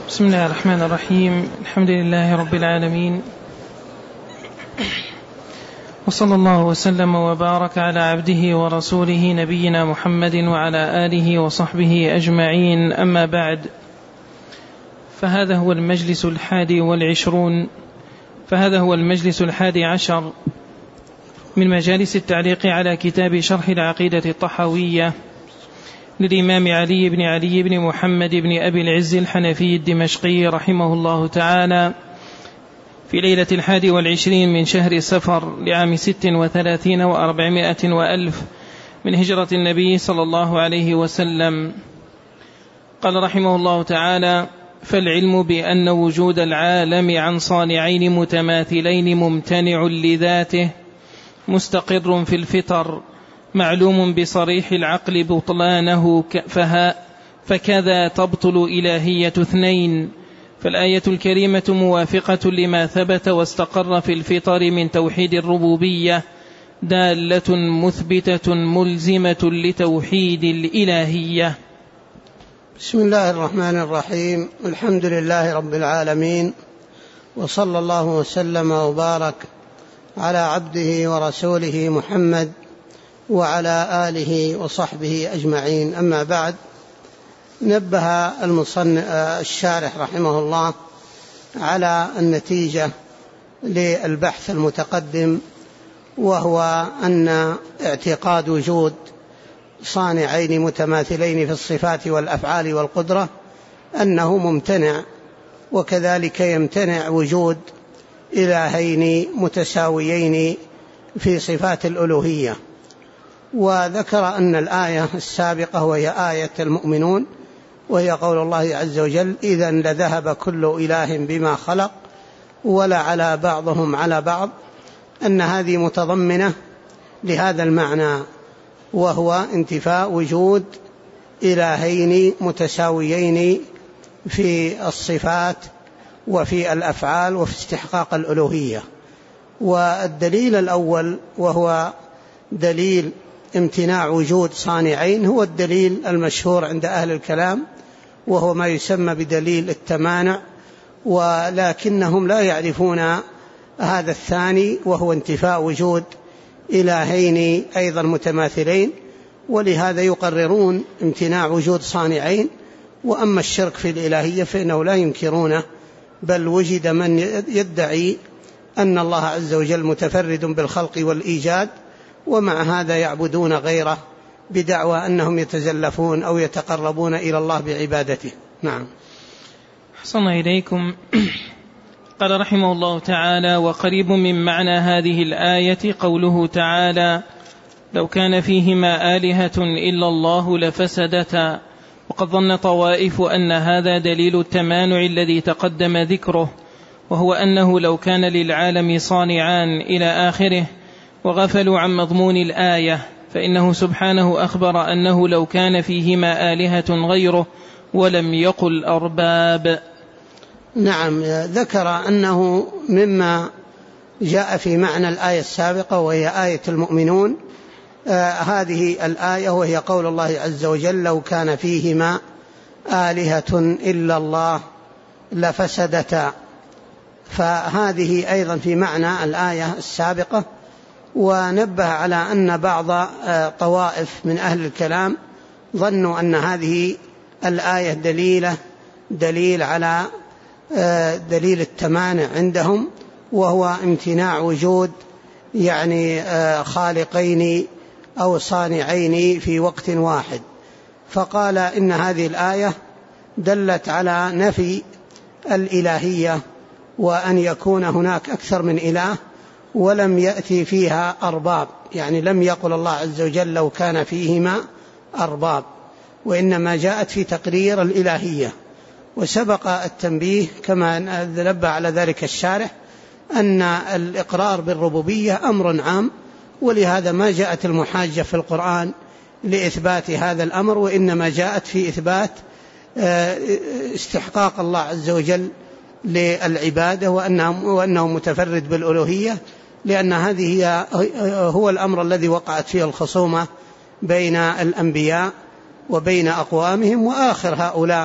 بسم الله الرحمن الرحيم. الحمد لله رب العالمين، وصلى الله وسلم وبارك على عبده ورسوله نبينا محمد وعلى آله وصحبه أجمعين. أما بعد، فهذا هو المجلس 11 من مجالس التعليق على كتاب شرح العقيدة الطحاوية للإمام علي بن محمد بن أبي العز الحنفي الدمشقي رحمه الله تعالى، في ليلة 21 من شهر سفر لعام 36 و400 وألف من هجرة النبي صلى الله عليه وسلم. قال رحمه الله تعالى: فالعلم بأن وجود العالم عن صانعين متماثلين ممتنع لذاته مستقر في الفطر معلوم بصريح العقل بطلانه، فكذا تبطل إلهية اثنين. فالآية الكريمة موافقة لما ثبت واستقر في الفطر من توحيد الربوبية، دالة مثبتة ملزمة لتوحيد الإلهية. بسم الله الرحمن الرحيم. الحمد لله رب العالمين، وصلى الله وسلم وبارك على عبده ورسوله محمد وعلى آله وصحبه أجمعين. أما بعد، نبه الشارح رحمه الله على النتيجة للبحث المتقدم، وهو أن اعتقاد وجود صانعين متماثلين في الصفات والأفعال والقدرة أنه ممتنع، وكذلك يمتنع وجود إلهين متساويين في صفات الألوهية. وذكر أن الآية السابقة وهي آية المؤمنون، وهي قول الله عز وجل: إذا لذهب كل إله بما خلق ولا على بعضهم على بعض، أن هذه متضمنة لهذا المعنى، وهو انتفاء وجود إلهين متساويين في الصفات وفي الأفعال وفي استحقاق الألوهية. والدليل الأول وهو دليل امتناع وجود صانعين هو الدليل المشهور عند أهل الكلام، وهو ما يسمى بدليل التمانع، ولكنهم لا يعرفون هذا الثاني، وهو انتفاء وجود إلهين أيضا متماثلين، ولهذا يقررون امتناع وجود صانعين. وأما الشرك في الإلهية فإنه لا ينكرونه، بل وجد من يدعي أن الله عز وجل متفرد بالخلق والإيجاد، ومع هذا يعبدون غيره بدعوى أنهم يتزلفون أو يتقربون إلى الله بعبادته. نعم. أحسن إليكم. قال رحمه الله تعالى: وقريب من معنى هذه الآية قوله تعالى: لو كان فيهما آلهة إلا الله لفسدتا. وقد ظن طوائف أن هذا دليل التمانع الذي تقدم ذكره، وهو أنه لو كان للعالم صانعان إلى آخره، وغفلوا عن مضمون الآية، فإنه سبحانه أخبر أنه لو كان فيهما آلهة غيره ولم يقل أرباب. نعم، ذكر أنه مما جاء في معنى الآية السابقة وهي آية المؤمنون هذه الآية، وهي قول الله عز وجل: لو كان فيهما آلهة إلا الله لفسدتا. فهذه أيضا في معنى الآية السابقة. ونبه على أن بعض طوائف من أهل الكلام ظنوا أن هذه الآية دليل على دليل التمانع عندهم، وهو امتناع وجود خالقين أو صانعين في وقت واحد. فقال إن هذه الآية دلت على نفي الإلهية، وأن يكون هناك أكثر من إله، ولم يأتي فيها أرباب، لم يقل الله عز وجل لو كان فيهما أرباب، وإنما جاءت في تقرير الإلهية. وسبق التنبيه كما نبه على ذلك الشارح أن الإقرار بالربوبية أمر عام، ولهذا ما جاءت المحاجة في القرآن لإثبات هذا الأمر، وإنما جاءت في إثبات استحقاق الله عز وجل للعبادة، وأنه متفرد بالألوهية، لأن هذه هو الأمر الذي وقعت فيه الخصومة بين الأنبياء وبين أقوامهم، وآخر هؤلاء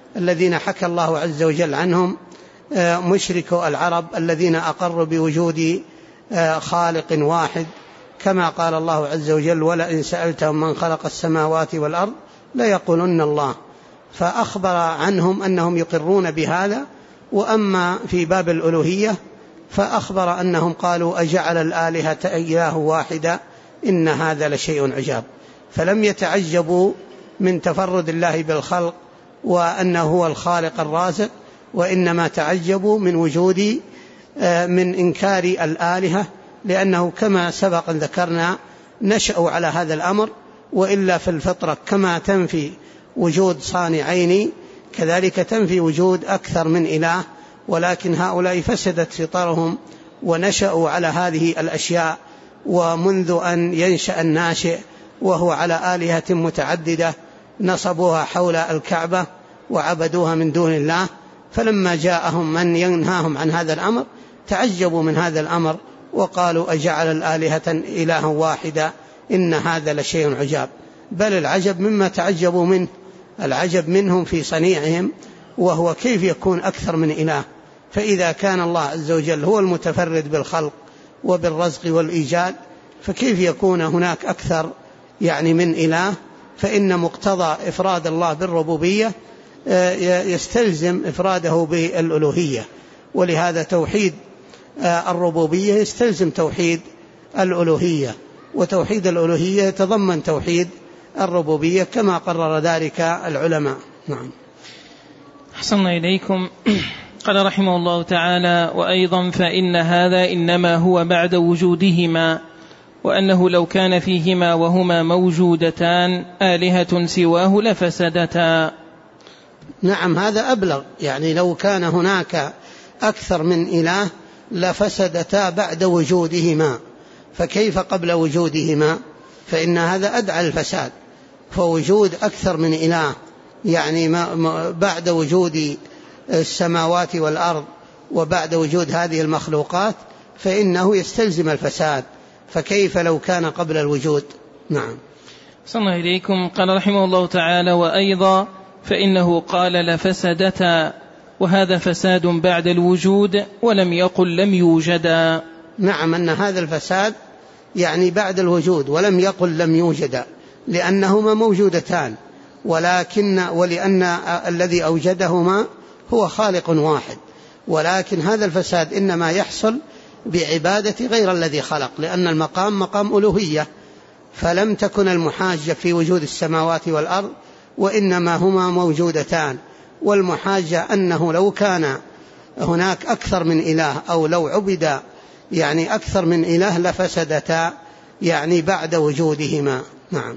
الذين حكى الله عز وجل عنهم مشركو العرب الذين أقروا بوجود خالق واحد، كما قال الله عز وجل: ولئن سألتهم من خلق السماوات والأرض ليقولن الله. فأخبر عنهم أنهم يقرون بهذا. وأما في باب الألوهية فأخبر أنهم قالوا: أجعل الآلهة إله واحدا إن هذا لشيء عجاب. فلم يتعجبوا من تفرد الله بالخلق وأنه هو الخالق الرازق، وإنما تعجبوا من وجود من إنكار الآلهة، لأنه كما سبق ذكرنا نشأوا على هذا الأمر. وإلا في الفطرة كما تنفي وجود صانعين كذلك تنفي وجود أكثر من إله، ولكن هؤلاء فسدت فطرهم ونشأوا على هذه الأشياء، ومنذ أن ينشأ الناشئ وهو على آلهة متعددة نصبوها حول الكعبة وعبدوها من دون الله. فلما جاءهم من ينهاهم عن هذا الأمر تعجبوا من هذا الأمر وقالوا: أجعل الآلهة إلها واحدا إن هذا لشيء عجاب. بل العجب مما تعجبوا منه، العجب منهم في صنيعهم، وهو كيف يكون أكثر من إله. فإذا كان الله عز وجل هو المتفرد بالخلق وبالرزق والإيجاد، فكيف يكون هناك أكثر من إله؟ فإن مقتضى إفراد الله بالربوبية يستلزم إفراده بالألوهية، ولهذا توحيد الربوبية يستلزم توحيد الألوهية، وتوحيد الألوهية يتضمن توحيد الربوبية كما قرر ذلك العلماء. نعم. أحسننا إليكم. قال رحمه الله تعالى: وأيضا فإن هذا إنما هو بعد وجودهما، وأنه لو كان فيهما وهما موجودتان آلهة سواه لفسدتا. نعم، هذا أبلغ، لو كان هناك أكثر من إله لفسدتا بعد وجودهما، فكيف قبل وجودهما؟ فإن هذا أدعى الفساد. فوجود أكثر من إله بعد وجود السماوات والأرض وبعد وجود هذه المخلوقات فإنه يستلزم الفساد، فكيف لو كان قبل الوجود؟ نعم. صلى الله إليكم. قال رحمه الله تعالى: وأيضا فإنه قال لفسدتا، وهذا فساد بعد الوجود، ولم يقل لم يوجدا. نعم، أن هذا الفساد بعد الوجود، ولم يقل لم يوجدا، لأنهما موجودتان، ولأن الذي أوجدهما هو خالق واحد. ولكن هذا الفساد إنما يحصل بعبادة غير الذي خلق، لأن المقام مقام ألوهية، فلم تكن المحاجة في وجود السماوات والأرض، وإنما هما موجودتان. والمحاجة أنه لو كان هناك أكثر من إله، أو لو عبد أكثر من إله لفسدتا بعد وجودهما. نعم.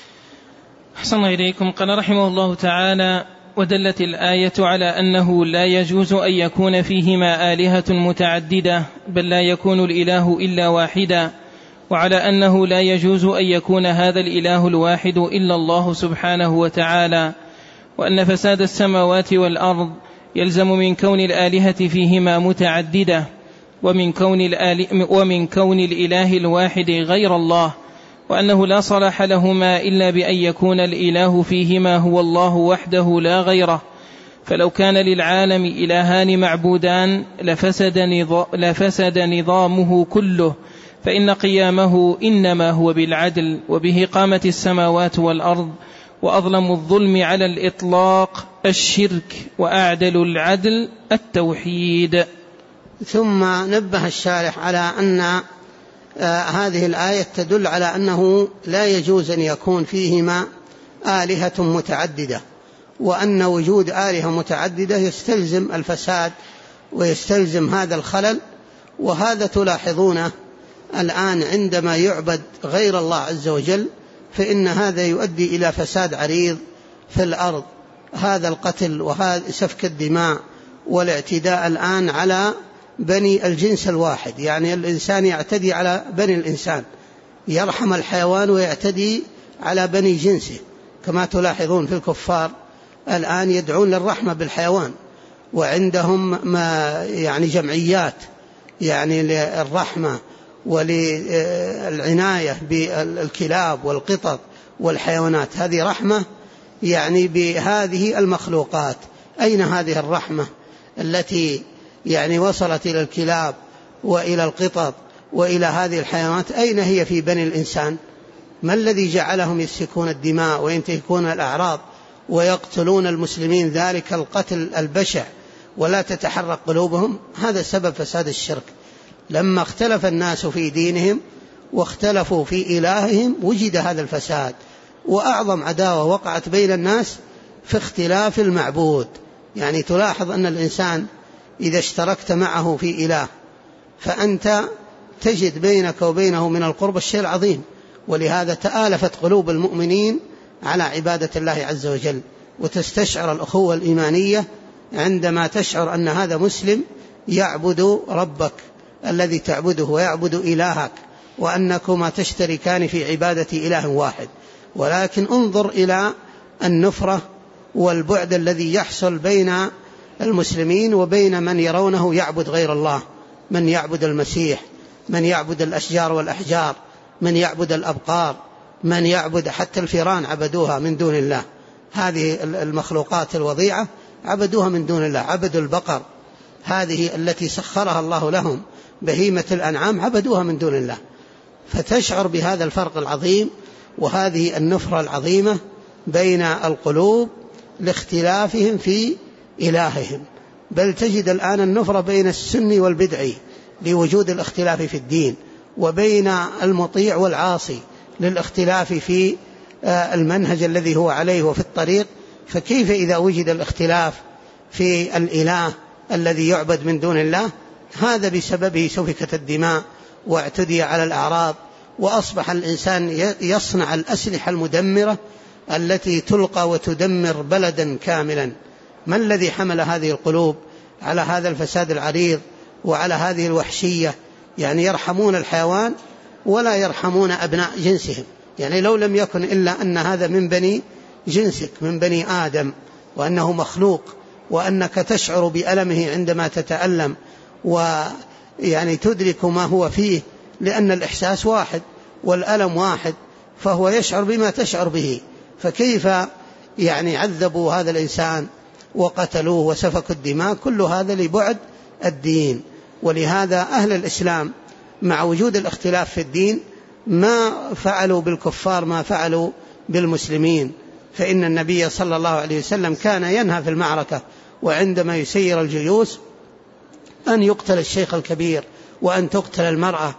أحسن إليكم. قال رحمه الله تعالى: ودلت الآية على أنه لا يجوز أن يكون فيهما آلهة متعددة، بل لا يكون الإله إلا واحدا، وعلى أنه لا يجوز أن يكون هذا الإله الواحد إلا الله سبحانه وتعالى، وأن فساد السماوات والأرض يلزم من كون الآلهة فيهما متعددة، ومن كون الإله الواحد غير الله، وأنه لا صلاح لهما إلا بأن يكون الإله فيهما هو الله وحده لا غيره. فلو كان للعالم إلهان معبودان لفسد نظامه كله، فإن قيامه إنما هو بالعدل، وبه قامت السماوات والأرض. وأظلم الظلم على الإطلاق الشرك، وأعدل العدل التوحيد. ثم نبه الشارح على أن هذه الآية تدل على أنه لا يجوز أن يكون فيهما آلهة متعددة، وأن وجود آلهة متعددة يستلزم الفساد ويستلزم هذا الخلل. وهذا تلاحظونه الآن عندما يعبد غير الله عز وجل، فإن هذا يؤدي إلى فساد عريض في الأرض. هذا القتل وهذا سفك الدماء والاعتداء الآن على بني الجنس الواحد، الإنسان يعتدي على بني الإنسان، يرحم الحيوان ويعتدي على بني جنسه، كما تلاحظون في الكفار الآن يدعون للرحمة بالحيوان، وعندهم جمعيات للرحمة وللعناية بالكلاب والقطط والحيوانات. هذه رحمة بهذه المخلوقات، أين هذه الرحمة التي يعني وصلت إلى الكلاب وإلى القطط وإلى هذه الحيوانات؟ أين هي في بني الإنسان؟ ما الذي جعلهم يسفكون الدماء وينتهكون الأعراض ويقتلون المسلمين ذلك القتل البشع ولا تتحرك قلوبهم؟ هذا سبب فساد الشرك. لما اختلف الناس في دينهم واختلفوا في إلههم وجد هذا الفساد، وأعظم عداوة وقعت بين الناس في اختلاف المعبود. يعني تلاحظ أن الإنسان إذا اشتركت معه في إله فأنت تجد بينك وبينه من القرب الشيء العظيم، ولهذا تآلفت قلوب المؤمنين على عبادة الله عز وجل، وتستشعر الأخوة الإيمانية عندما تشعر أن هذا مسلم يعبد ربك الذي تعبده ويعبد إلهك، وأنكما تشتركان في عبادة إله واحد. ولكن انظر إلى النفرة والبعد الذي يحصل بين المسلمين وبين من يرونه يعبد غير الله، من يعبد المسيح، من يعبد الأشجار والأحجار، من يعبد الأبقار، من يعبد حتى الفيران عبدوها من دون الله. هذه المخلوقات الوضيعة عبدوها من دون الله، عبدوا البقر هذه التي سخرها الله لهم بهيمة الأنعام عبدوها من دون الله. فتشعر بهذا الفرق العظيم وهذه النفرة العظيمة بين القلوب لاختلافهم في إلههم. بل تجد الآن النفرة بين السني والبدعي لوجود الاختلاف في الدين، وبين المطيع والعاصي للاختلاف في المنهج الذي هو عليه وفي الطريق. فكيف إذا وجد الاختلاف في الإله الذي يعبد من دون الله؟ هذا بسببه سفكت الدماء واعتدي على الأعراض، وأصبح الإنسان يصنع الأسلحة المدمرة التي تلقى وتدمر بلدا كاملا. ما الذي حمل هذه القلوب على هذا الفساد العريض وعلى هذه الوحشية؟ يعني يرحمون الحيوان ولا يرحمون أبناء جنسهم. يعني لو لم يكن إلا أن هذا من بني جنسك، من بني آدم، وأنه مخلوق، وأنك تشعر بألمه عندما تتألم، ويعني تدرك ما هو فيه، لأن الإحساس واحد والألم واحد، فهو يشعر بما تشعر به. فكيف يعني عذبوا هذا الإنسان وقتلوه وسفكوا الدماء؟ كل هذا لبعد الدين. ولهذا أهل الإسلام مع وجود الاختلاف في الدين ما فعلوا بالكفار ما فعلوا بالمسلمين. فإن النبي صلى الله عليه وسلم كان ينهى في المعركة وعندما يسير الجيوش أن يقتل الشيخ الكبير وأن تقتل المرأة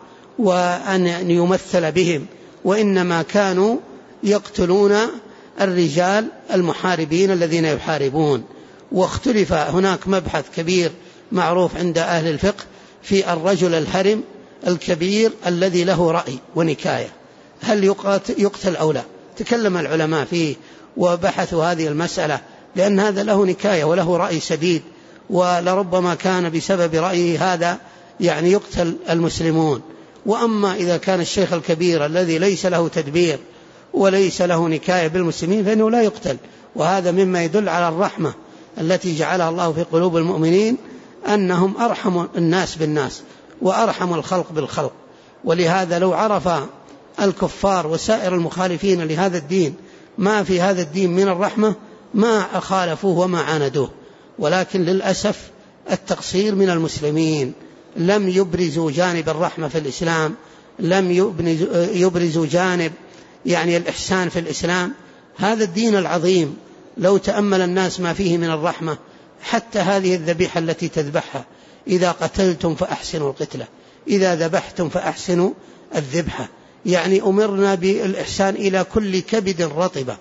وأن يمثل بهم، وإنما كانوا يقتلون الرجال المحاربين الذين يحاربون. واختلف هناك مبحث كبير معروف عند أهل الفقه في الرجل الهرم الكبير الذي له رأي ونكاية، هل يقتل أو لا؟ تكلم العلماء فيه وبحثوا هذه المسألة، لأن هذا له نكاية وله رأي سديد، ولربما كان بسبب رأيه هذا يعني يقتل المسلمون. وأما إذا كان الشيخ الكبير الذي ليس له تدبير وليس له نكاية بالمسلمين فإنه لا يقتل. وهذا مما يدل على الرحمة التي جعلها الله في قلوب المؤمنين، أنهم أرحم الناس بالناس وأرحم الخلق بالخلق. ولهذا لو عرف الكفار وسائر المخالفين لهذا الدين ما في هذا الدين من الرحمة ما خالفوه وما عاندوه. ولكن للأسف التقصير من المسلمين، لم يبرزوا جانب الرحمة في الإسلام، لم يبرزوا جانب يعني الإحسان في الإسلام. هذا الدين العظيم لو تأمل الناس ما فيه من الرحمة، حتى هذه الذبيحة التي تذبحها، إذا قتلتم فأحسنوا القتلة، إذا ذبحتم فأحسنوا الذبحة. يعني أمرنا بالإحسان إلى كل كبد رطبة.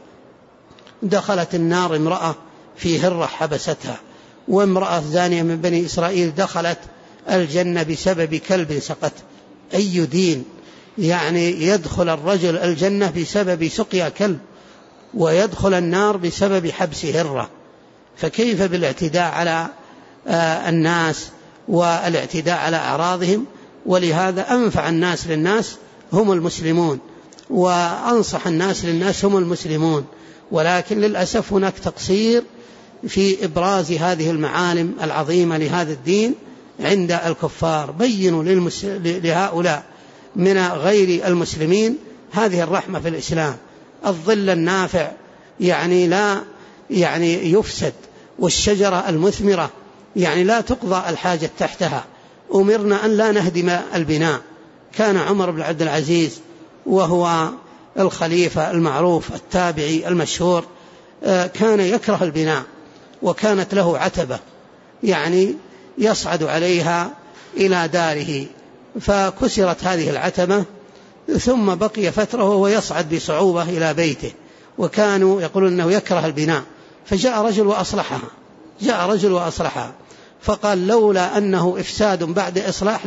دخلت النار امرأة في هرة حبستها، وامرأة زانية من بني إسرائيل دخلت الجنة بسبب كلب سقط. أي دين يعني يدخل الرجل الجنة بسبب سقيا كلب، ويدخل النار بسبب حبس هرة؟ فكيف بالاعتداء على الناس والاعتداء على أعراضهم؟ ولهذا أنفع الناس للناس هم المسلمون، وأنصح الناس للناس هم المسلمون. ولكن للأسف هناك تقصير في إبراز هذه المعالم العظيمة لهذا الدين عند الكفار. بينوا لهؤلاء من غير المسلمين هذه الرحمة في الإسلام. الظل النافع يعني لا يعني يفسد والشجرة المثمرة يعني لا تقضى الحاجة تحتها، أمرنا أن لا نهدم البناء. كان عمر بن عبد العزيز وهو الخليفة المعروف التابعي المشهور كان يكره البناء، وكانت له عتبة يعني يصعد عليها إلى داره، فكسرت هذه العتبة ثم بقي فترة وهو يصعد بصعوبة إلى بيته، وكانوا يقولون أنه يكره البناء. فجاء رجل وأصلحها فقال لولا أنه إفساد بعد إصلاح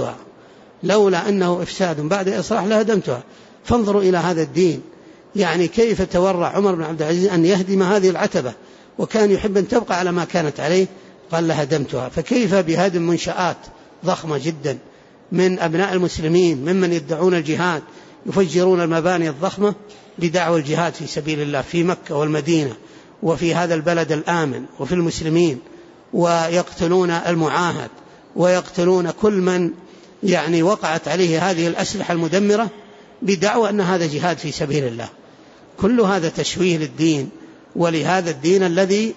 لهدمتها. فانظروا إلى هذا الدين، يعني كيف تورع عمر بن عبد العزيز أن يهدم هذه العتبة، وكان يحب أن تبقى على ما كانت عليه، قال لهدمتها. فكيف بهدم منشآت ضخمة جدا من أبناء المسلمين ممن يدعون الجهاد، يفجرون المباني الضخمة بدعوى الجهاد في سبيل الله في مكة والمدينة وفي هذا البلد الآمن وفي المسلمين، ويقتلون المعاهد ويقتلون كل من يعني وقعت عليه هذه الأسلحة المدمرة بدعوى أن هذا جهاد في سبيل الله. كل هذا تشويه للدين، ولهذا الدين الذي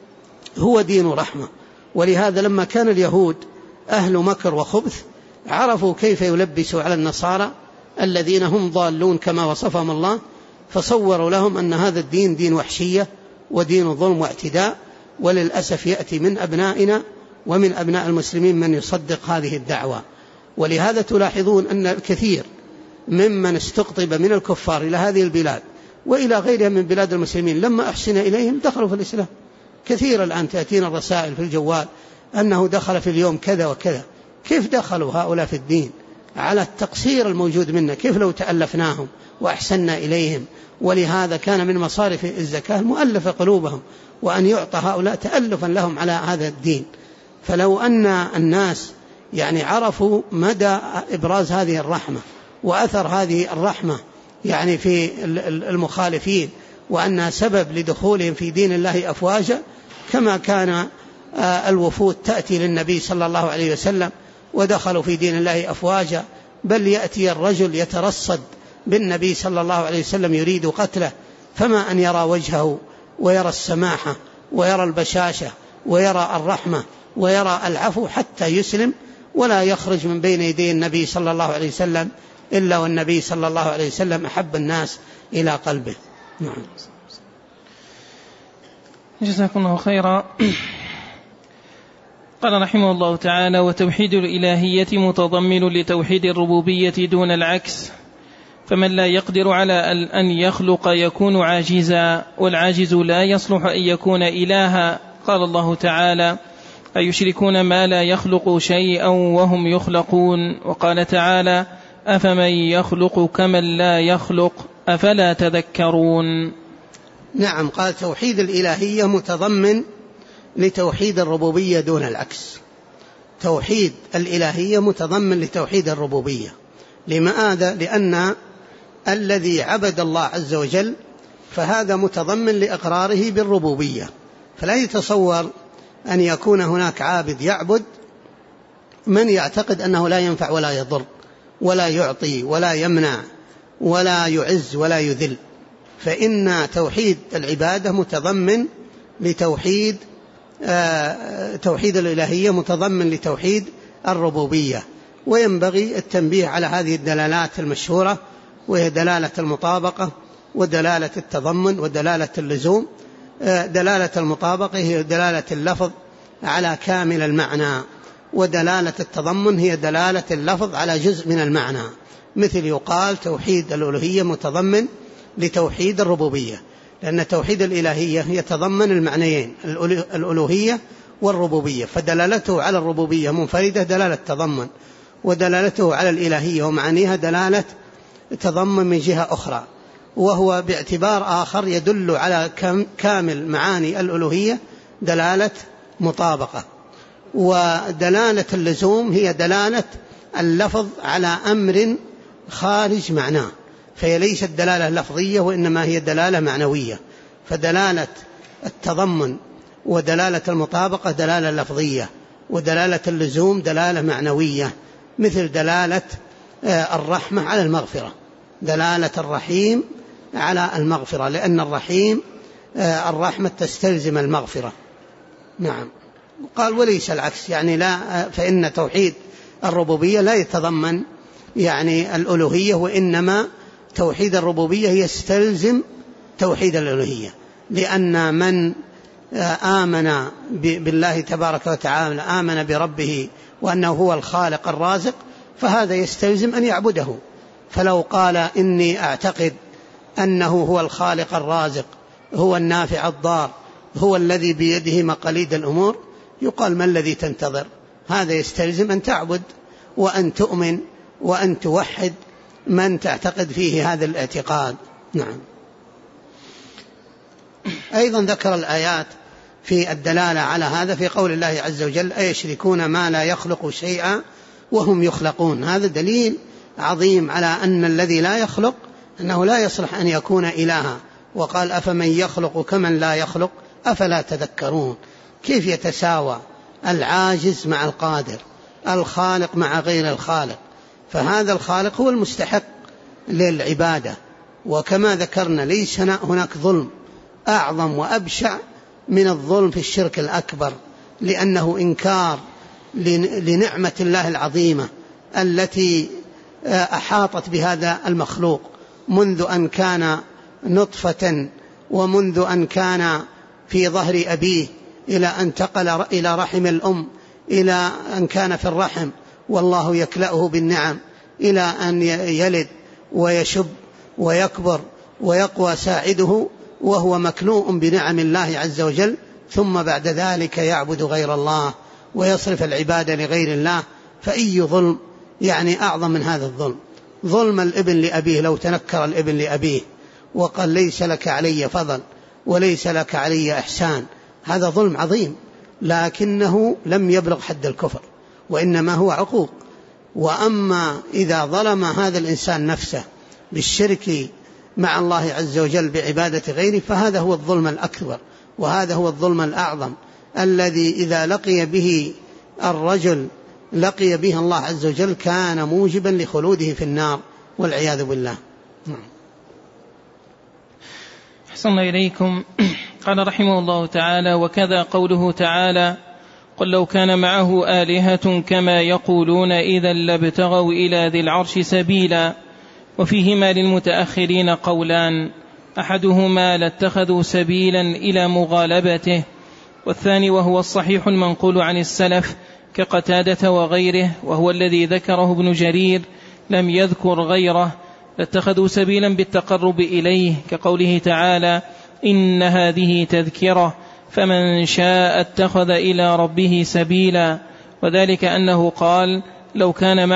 هو دين رحمة. ولهذا لما كان اليهود أهل مكر وخبث عرفوا كيف يلبسوا على النصارى الذين هم ضالون كما وصفهم الله، فصوروا لهم أن هذا الدين دين وحشية ودين ظلم واعتداء. وللأسف يأتي من أبنائنا ومن أبناء المسلمين من يصدق هذه الدعوة. ولهذا تلاحظون أن الكثير ممن استقطب من الكفار إلى هذه البلاد وإلى غيرها من بلاد المسلمين لما أحسن إليهم دخلوا في الإسلام. كثير الآن تأتينا الرسائل في الجوال أنه دخل في اليوم كذا وكذا. كيف دخلوا هؤلاء في الدين؟ على التقصير الموجود منا، كيف لو تألفناهم وأحسننا إليهم. ولهذا كان من مصارف الزكاة مؤلف قلوبهم، وأن يعطى هؤلاء تألفا لهم على هذا الدين. فلو أن الناس يعني عرفوا مدى إبراز هذه الرحمة وأثر هذه الرحمة يعني في المخالفين، وأنها سبب لدخولهم في دين الله أفواجا، كما كان الوفود تأتي للنبي صلى الله عليه وسلم ودخلوا في دين الله أفواجا، بل يأتي الرجل يترصد بالنبي صلى الله عليه وسلم يريد قتله، فما أن يرى وجهه ويرى السماحة ويرى البشاشة ويرى الرحمة ويرى العفو حتى يسلم، ولا يخرج من بين يدي النبي صلى الله عليه وسلم إلا والنبي صلى الله عليه وسلم أحب الناس إلى قلبه. نعم. جزاكم الله خيرا. قال رحمه الله تعالى: وتوحيد الإلهية متضمن لتوحيد الربوبية دون العكس، فمن لا يقدر على أن يخلق يكون عاجزا، والعاجز لا يصلح أن يكون إلها. قال الله تعالى: أيشركون ما لا يخلق شيئا وهم يخلقون. وقال تعالى: أفمن يخلق كمن لا يخلق أفلا تذكرون. نعم. قال توحيد الإلهية متضمن لتوحيد الربوبية دون العكس. توحيد الإلهية متضمن لتوحيد الربوبية. لماذا؟ لأن الذي عبد الله عز وجل فهذا متضمن لإقراره بالربوبية، فلا يتصور أن يكون هناك عابد يعبد من يعتقد أنه لا ينفع ولا يضر ولا يعطي ولا يمنع ولا يعز ولا يذل. فإن توحيد العبادة متضمن لتوحيد توحيد الإلهية متضمن لتوحيد الربوبية. وينبغي التنبيه على هذه الدلالات المشهورة، وهي دلالة المطابقة ودلالة التضمن ودلالة اللزوم. دلالة المطابقة هي دلالة اللفظ على كامل المعنى، ودلالة التضمن هي دلالة اللفظ على جزء من المعنى. مثل يقال توحيد الألوهية متضمن لتوحيد الربوبية، لأن توحيد الإلهية يتضمن المعنيين الألوهية والربوبية، فدلالته على الربوبية منفردة دلالة تضمن، ودلالته على الإلهية ومعانيها دلالة تضمن من جهة أخرى، وهو باعتبار آخر يدل على كامل معاني الألوهية دلالة مطابقة. ودلالة اللزوم هي دلالة اللفظ على أمر خارج معناه، فهي ليست دلالة لفظية وإنما هي دلالة معنوية. فدلالة التضمن ودلالة المطابقة دلالة لفظية، ودلالة اللزوم دلالة معنوية، مثل دلالة الرحمة على المغفرة، دلالة الرحيم على المغفرة، لأن الرحيم الرحمة تستلزم المغفرة، نعم. قال وليس العكس، يعني لا، فإن توحيد الربوبية لا يتضمن يعني الألوهية، وإنما توحيد الربوبية يستلزم توحيد الألوهية، لأن من آمن بالله تبارك وتعالى، آمن بربه وأنه هو الخالق الرازق، فهذا يستلزم أن يعبده. فلو قال إني أعتقد أنه هو الخالق الرازق، هو النافع الضار، هو الذي بيده مقاليد الأمور، يقال ما الذي تنتظر؟ هذا يستلزم أن تعبد وأن تؤمن وأن توحد من تعتقد فيه هذا الاعتقاد. نعم. أيضا ذكر الآيات في الدلالة على هذا في قول الله عز وجل: أيشركون ما لا يخلق شيئا وهم يخلقون. هذا دليل عظيم على أن الذي لا يخلق أنه لا يصلح أن يكون إلها. وقال: أفمن يخلق كمن لا يخلق أفلا تذكرون. كيف يتساوى العاجز مع القادر، الخالق مع غير الخالق؟ فهذا الخالق هو المستحق للعبادة. وكما ذكرنا ليس هناك ظلم أعظم وأبشع من الظلم في الشرك الأكبر، لأنه إنكار لنعمة الله العظيمة التي أحاطت بهذا المخلوق منذ أن كان نطفة، ومنذ أن كان في ظهر أبيه، إلى أن انتقل إلى رحم الأم، إلى أن كان في الرحم والله يكلأه بالنعم، إلى أن يلد ويشب ويكبر ويقوى ساعده وهو مكلوء بنعم الله عز وجل، ثم بعد ذلك يعبد غير الله ويصرف العبادة لغير الله. فأي ظلم يعني أعظم من هذا الظلم؟ ظلم الابن لأبيه، لو تنكر الابن لأبيه وقال: ليس لك علي فضل وليس لك علي إحسان، هذا ظلم عظيم، لكنه لم يبلغ حد الكفر، وإنما هو عقوق. وأما إذا ظلم هذا الإنسان نفسه بالشرك مع الله عز وجل بعبادة غيره، فهذا هو الظلم الأكبر، وهذا هو الظلم الأعظم الذي إذا لقي به الرجل لقي به الله عز وجل كان موجبا لخلوده في النار والعياذ بالله. أحسن إليكم. قال رحمه الله تعالى: وكذا قوله تعالى: قل لو كان معه آلهة كما يقولون إذا لابتغوا إلى ذي العرش سبيلا. وفيهما للمتأخرين قولان: أحدهما لاتخذوا سبيلا إلى مغالبته، والثاني وهو الصحيح المنقول عن السلف كقتادة وغيره، وهو الذي ذكره ابن جرير لم يذكر غيره، لاتخذوا سبيلا بالتقرب إليه، كقوله تعالى: إن هذه تذكرة فمن شاء اتخذ إلى ربه سبيلا. وذلك أنه قال: لو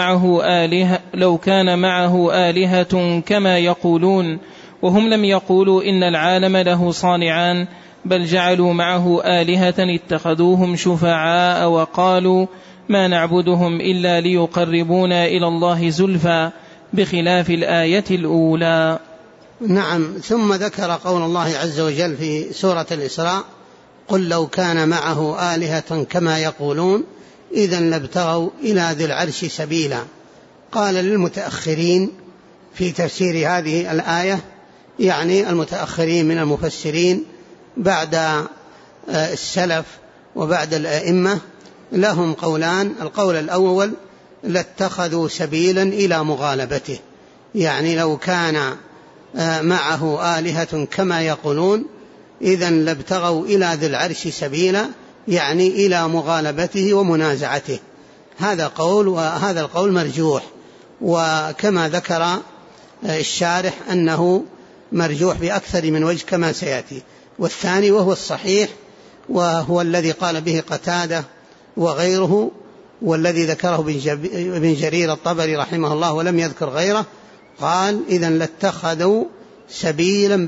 كان معه آلهة كما يقولون، وهم لم يقولوا إن العالم له صانعان، بل جعلوا معه آلهة اتخذوهم شفعاء وقالوا ما نعبدهم إلا ليقربونا إلى الله زلفى، بخلاف الآية الأولى. نعم. ثم ذكر قول الله عز وجل في سورة الإسراء: قل لو كان معه آلهة كما يقولون إذا لابتغوا إلى ذي العرش سبيلا. قال للمتأخرين في تفسير هذه الآية، يعني المتأخرين من المفسرين بعد السلف وبعد الأئمة، لهم قولان: القول الأول لاتخذوا سبيلا إلى مغالبته، يعني لو كان معه آلهة كما يقولون إذا لابتغوا إلى ذي العرش سبيلا، يعني إلى مغالبته ومنازعته. هذا قول، وهذا القول مرجوح، وكما ذكر الشارح أنه مرجوح بأكثر من وجه كما سيأتي. والثاني وهو الصحيح، وهو الذي قال به قتادة وغيره، والذي ذكره ابن جرير الطبري رحمه الله ولم يذكر غيره، قال: إذا لاتخذوا سبيلا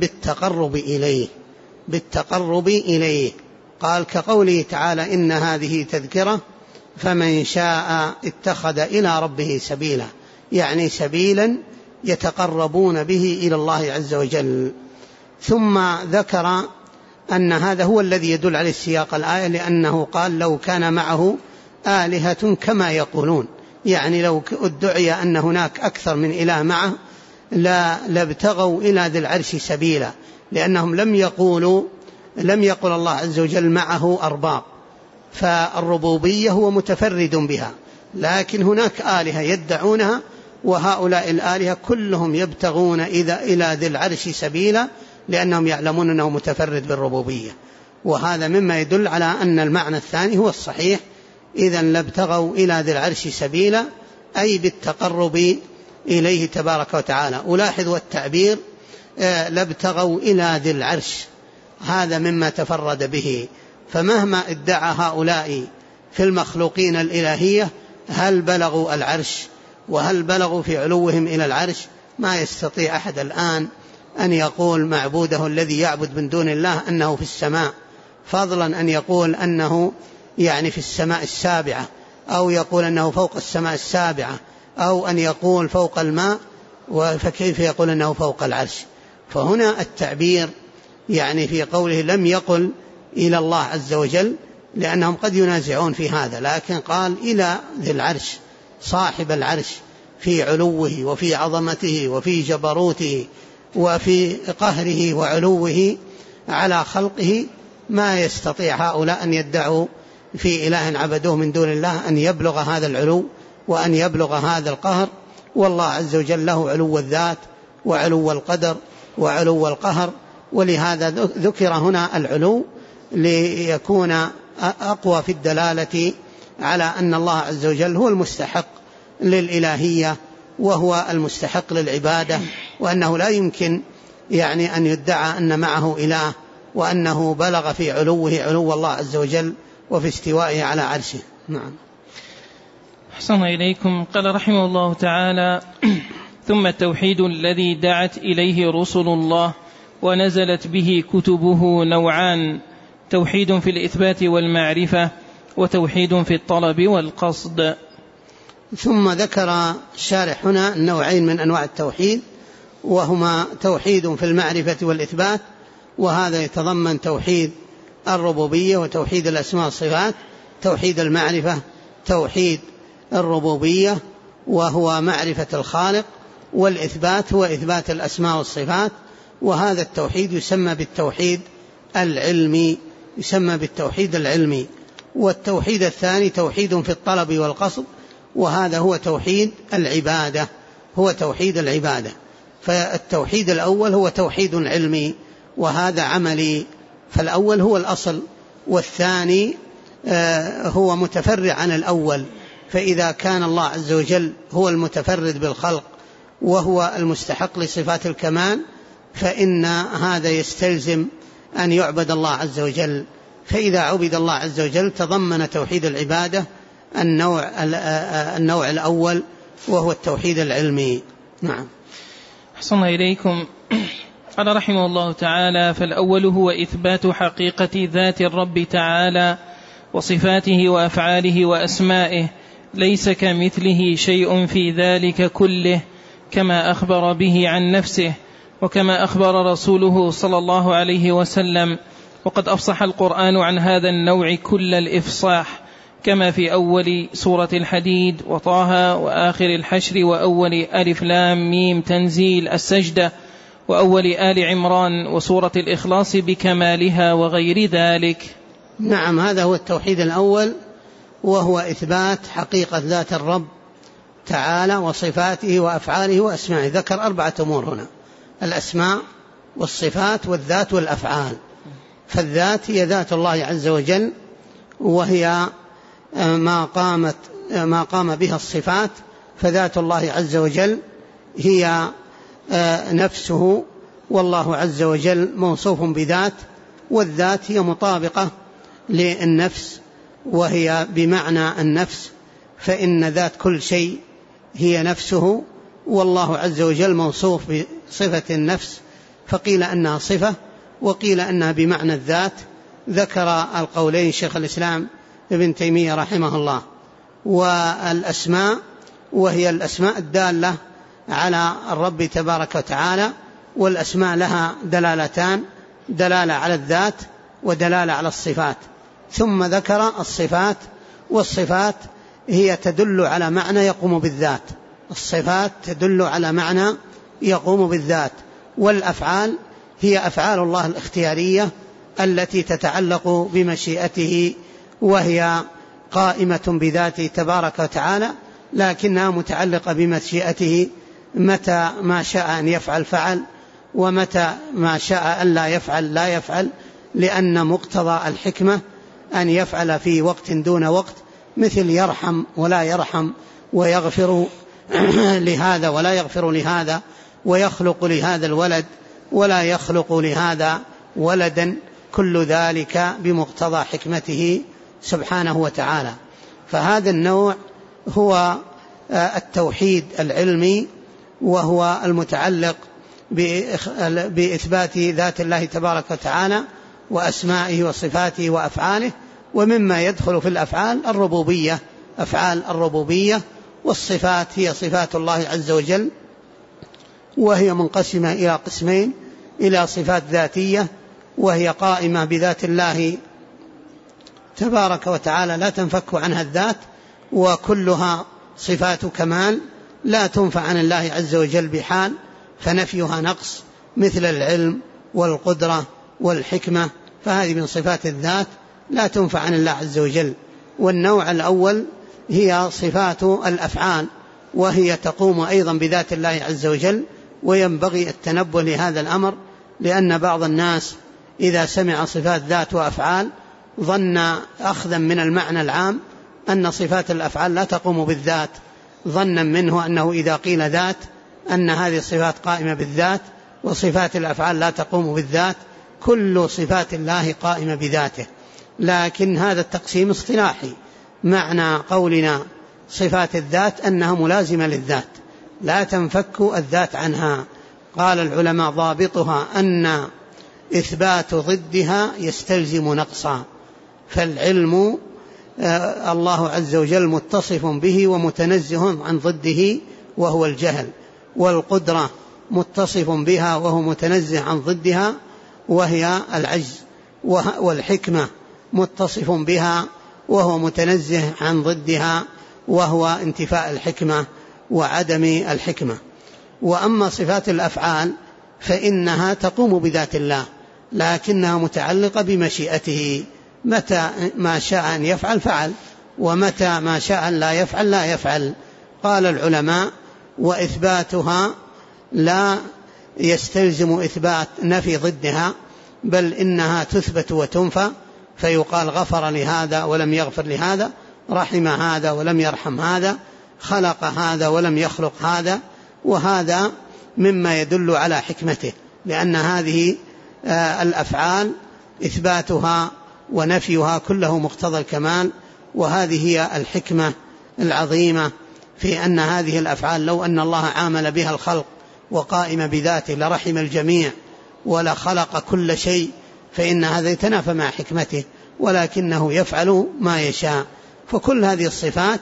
بالتقرب إليه. قال كقوله تعالى: إن هذه تذكرة فمن شاء اتخذ إلى ربه سبيلا، يعني سبيلا يتقربون به إلى الله عز وجل. ثم ذكر أن هذا هو الذي يدل على سياق الآية، لأنه قال: لو كان معه آلهة كما يقولون، يعني لو ادعي أن هناك أكثر من إله معه لابتغوا إلى ذي العرش سبيلا، لأنهم لم يقول الله عز وجل معه أرباب، فالربوبية هو متفرد بها، لكن هناك آلهة يدعونها، وهؤلاء الآلهة كلهم يبتغون إلى ذي العرش سبيلا، لأنهم يعلمون أنه متفرد بالربوبية. وهذا مما يدل على أن المعنى الثاني هو الصحيح، إذن لابتغوا إلى ذي العرش سبيلا، أي بالتقرب إليه تبارك وتعالى. ألاحظ التعبير لابتغوا إلى ذي العرش، هذا مما تفرد به. فمهما ادعى هؤلاء في المخلوقين الإلهية، هل بلغوا العرش وهل بلغوا في علوهم إلى العرش؟ ما يستطيع أحد الآن أن يقول معبوده الذي يعبد من دون الله أنه في السماء، فضلا أن يقول أنه يعني في السماء السابعة، أو يقول أنه فوق السماء السابعة، أو أن يقول فوق الماء، فكيف يقول أنه فوق العرش؟ فهنا التعبير يعني في قوله لم يقل إلى الله عز وجل، لأنهم قد ينازعون في هذا، لكن قال إلى ذي العرش، صاحب العرش، في علوه وفي عظمته وفي جبروته وفي قهره وعلوه على خلقه. ما يستطيع هؤلاء أن يدعوا في إله عبدوه من دون الله أن يبلغ هذا العلو وأن يبلغ هذا القهر. والله عز وجل له علو الذات وعلو القدر وعلو القهر، ولهذا ذكر هنا العلو ليكون أقوى في الدلالة على أن الله عز وجل هو المستحق للإلهية وهو المستحق للعبادة، وأنه لا يمكن يعني أن يدعى أن معه إله وأنه بلغ في علوه علو الله عز وجل وفي استوائه على عرشه. نعم. أحسن إليكم. قال رحمه الله تعالى: ثم التوحيد الذي دعت إليه رسل الله ونزلت به كتبه نوعان: توحيد في الإثبات والمعرفة، وتوحيد في الطلب والقصد. ثم ذكر الشارح هنا النوعين من أنواع التوحيد، وهما توحيد في المعرفة والإثبات، وهذا يتضمن توحيد الربوبية وتوحيد الأسماء والصفات. توحيد المعرفة توحيد الربوبية وهو معرفة الخالق، والإثبات هو إثبات الأسماء والصفات، وهذا التوحيد يسمى بالتوحيد العلمي، والتوحيد الثاني توحيد في الطلب والقصد، وهذا هو توحيد العبادة. فالتوحيد الأول هو توحيد علمي وهذا عملي، فالأول هو الأصل، والثاني هو متفرع عن الأول. فإذا كان الله عز وجل هو المتفرد بالخلق وهو المستحق لصفات الكمال، فإن هذا يستلزم أن يعبد الله عز وجل. فإذا عبد الله عز وجل تضمن توحيد العبادة النوع الأول وهو التوحيد العلمي. نعم. أحسن إليكم. قال رحمه الله تعالى: فالأول هو إثبات حقيقة ذات الرب تعالى وصفاته وأفعاله وأسمائه، ليس كمثله شيء في ذلك كله، كما أخبر به عن نفسه وكما أخبر رسوله صلى الله عليه وسلم. وقد أفصح القرآن عن هذا النوع كل الإفصاح، كما في أول سورة الحديد وطه وآخر الحشر وأول ألف لام ميم تنزيل السجدة وأول آل عمران وسورة الإخلاص بكمالها وغير ذلك. نعم، هذا هو التوحيد الأول، وهو إثبات حقيقة ذات الرب تعالى وصفاته وأفعاله وأسمائه. ذكر 4 أمور هنا: الأسماء والصفات والذات والأفعال. فالذات هي ذات الله عز وجل، وهي ما قام بها الصفات، فذات الله عز وجل هي نفسه، والله عز وجل موصوف بذات، والذات هي مطابقة للنفس وهي بمعنى النفس، فإن ذات كل شيء هي نفسه، والله عز وجل موصوف بصفة النفس، فقيل أنها صفة وقيل أنها بمعنى الذات. ذكر القولين شيخ الإسلام ابن تيمية رحمه الله. والأسماء وهي الأسماء الدالة على الرب تبارك وتعالى، والأسماء لها دلالتان: دلالة على الذات ودلالة على الصفات. ثم ذكر الصفات، والصفات هي تدل على معنى يقوم بالذات، الصفات تدل على معنى يقوم بالذات. والأفعال هي أفعال الله الاختيارية التي تتعلق بمشيئته وهي قائمة بذاته تبارك وتعالى، لكنها متعلقة بمشيئته، متى ما شاء أن يفعل فعل، ومتى ما شاء أن لا يفعل لا يفعل، لأن مقتضى الحكمة أن يفعل في وقت دون وقت، مثل يرحم ولا يرحم، ويغفر لهذا ولا يغفر لهذا، ويخلق لهذا الولد ولا يخلق لهذا ولدا، كل ذلك بمقتضى حكمته سبحانه وتعالى. فهذا النوع هو التوحيد العلمي، وهو المتعلق بإثبات ذات الله تبارك وتعالى وأسمائه وصفاته وأفعاله. ومما يدخل في الأفعال الربوبية، أفعال الربوبية، والصفات هي صفات الله عز وجل، وهي منقسمة إلى قسمين: إلى صفات ذاتية وهي قائمة بذات الله تبارك وتعالى لا تنفك عنها الذات، وكلها صفات كمال لا تنفع عن الله عز وجل بحال، فنفيها نقص، مثل العلم والقدرة والحكمة، فهذه من صفات الذات لا تنفع عن الله عز وجل. والنوع الأول هي صفات الأفعال، وهي تقوم أيضا بذات الله عز وجل، وينبغي التنبه لهذا الأمر، لأن بعض الناس إذا سمع صفات ذات وأفعال ظن أخذا من المعنى العام أن صفات الأفعال لا تقوم بالذات، ظنا منه أنه إذا قيل ذات أن هذه الصفات قائمة بالذات، وصفات الأفعال لا تقوم بالذات، كل صفات الله قائمة بذاته. لكن هذا التقسيم اصطلاحي، معنى قولنا صفات الذات أنها ملازمة للذات لا تنفك الذات عنها. قال العلماء ضابطها أن إثبات ضدها يستلزم نقصا، فالعلم الله عز وجل متصف به ومتنزه عن ضده وهو الجهل، والقدرة متصف بها وهو متنزه عن ضدها وهي العجز، والحكمة متصف بها وهو متنزه عن ضدها وهو انتفاء الحكمة وعدم الحكمة. وأما صفات الأفعال فإنها تقوم بذات الله، لكنها متعلقة بمشيئته، متى ما شاء أن يفعل فعل، ومتى ما شاء أن لا يفعل لا يفعل. قال العلماء: وإثباتها لا يستلزم إثبات نفي ضدها، بل إنها تثبت وتنفى، فيقال غفر لهذا ولم يغفر لهذا، رحم هذا ولم يرحم هذا، خلق هذا ولم يخلق هذا، وهذا مما يدل على حكمته، لأن هذه الأفعال إثباتها ونفيها كله مقتضى الكمال، وهذه هي الحكمة العظيمة في أن هذه الأفعال لو أن الله عامل بها الخلق وقائم بذاته لرحم الجميع ولا خلق كل شيء، فإن هذا يتنافى مع حكمته، ولكنه يفعل ما يشاء. فكل هذه الصفات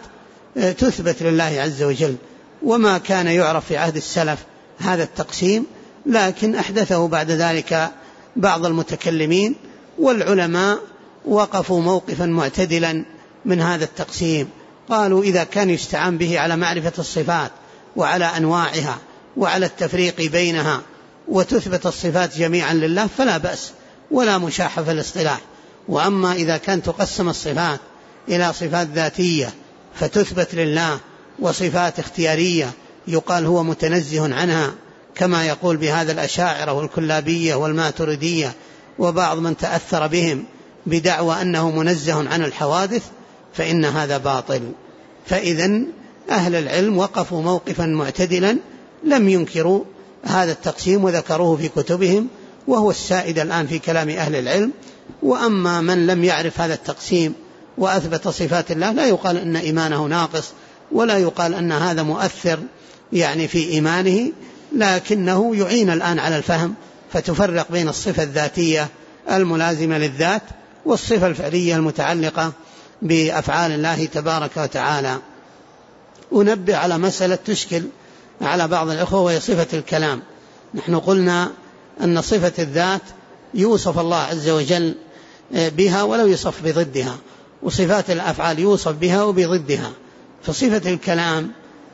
تثبت لله عز وجل. وما كان يعرف في عهد السلف هذا التقسيم، لكن أحدثه بعد ذلك بعض المتكلمين، والعلماء وقفوا موقفا معتدلا من هذا التقسيم. قالوا: إذا كان يستعان به على معرفة الصفات وعلى أنواعها وعلى التفريق بينها وتثبت الصفات جميعا لله فلا بأس ولا مشاحة في الاصطلاح. وأما إذا كان تقسم الصفات إلى صفات ذاتية فتثبت لله، وصفات اختيارية يقال هو متنزه عنها، كما يقول بهذا الأشاعرة والكلابية والماتريدية وبعض من تأثر بهم بدعوى أنه منزه عن الحوادث، فإن هذا باطل. فإذن أهل العلم وقفوا موقفا معتدلا، لم ينكروا هذا التقسيم وذكروه في كتبهم، وهو السائد الآن في كلام أهل العلم. وأما من لم يعرف هذا التقسيم وأثبت صفات الله، لا يقال أن إيمانه ناقص، ولا يقال أن هذا مؤثر يعني في إيمانه، لكنه يعين الآن على الفهم، فتفرق بين الصفة الذاتية الملازمة للذات والصفة الفعلية المتعلقة بأفعال الله تبارك وتعالى. أنبه على مسألة تشكل على بعض الأخوة، وهي صفة الكلام. نحن قلنا أن صفة الذات يوصف الله عز وجل بها ولو يوصف بضدها، وصفات الأفعال يوصف بها وبضدها. فصفة الكلام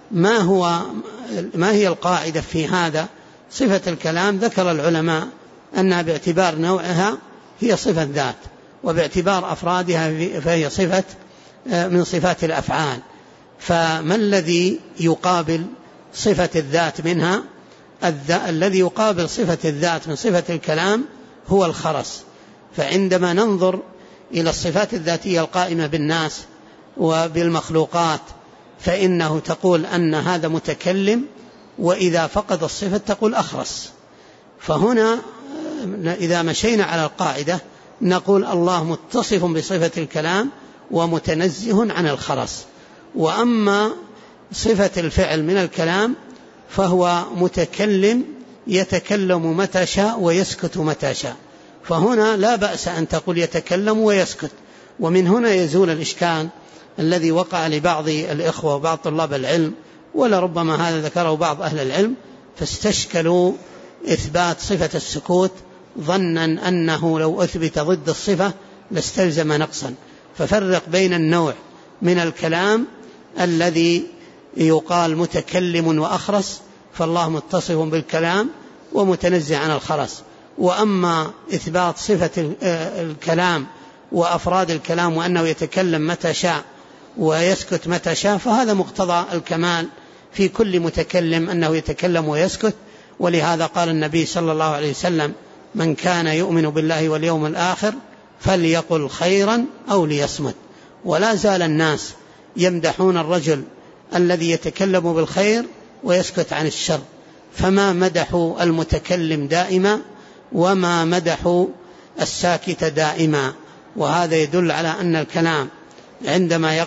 ما هي القاعدة في هذا؟ صفة الكلام ذكر العلماء أنها باعتبار نوعها هي صفة ذات، وباعتبار أفرادها فهي صفة من صفات الأفعال. فما الذي يقابل صفة الذات منها؟ الذي يقابل صفة الذات من صفة الكلام هو الخرس. فعندما ننظر إلى الصفات الذاتية القائمة بالناس وبالمخلوقات فإنه تقول أن هذا متكلم، وإذا فقد الصفة تقول أخرس. فهنا إذا مشينا على القاعدة نقول الله متصف بصفة الكلام ومتنزه عن الخرس. وأما صفة الفعل من الكلام فهو متكلم يتكلم متى شاء ويسكت متى شاء. فهنا لا بأس أن تقول يتكلم ويسكت. ومن هنا يزول الإشكال الذي وقع لبعض الإخوة وبعض طلاب العلم، ولربما هذا ذكره بعض أهل العلم، فاستشكلوا إثبات صفة السكوت ظنا أنه لو أثبت ضد الصفة لاستلزم نقصا. ففرق بين النوع من الكلام الذي يقال متكلم وأخرس، فالله متصف بالكلام ومتنزه عن الخرس. وأما إثبات صفة الكلام وأفراد الكلام وأنه يتكلم متى شاء ويسكت متى شاء، فهذا مقتضى الكمال في كل متكلم أنه يتكلم ويسكت. ولهذا قال النبي صلى الله عليه وسلم: من كان يؤمن بالله واليوم الآخر فليقل خيرا أو ليصمت. ولا زال الناس يمدحون الرجل الذي يتكلم بالخير ويسكت عن الشر، فما مدحوا المتكلم دائما وما مدحوا الساكت دائما. وهذا يدل على أن الكلام عندما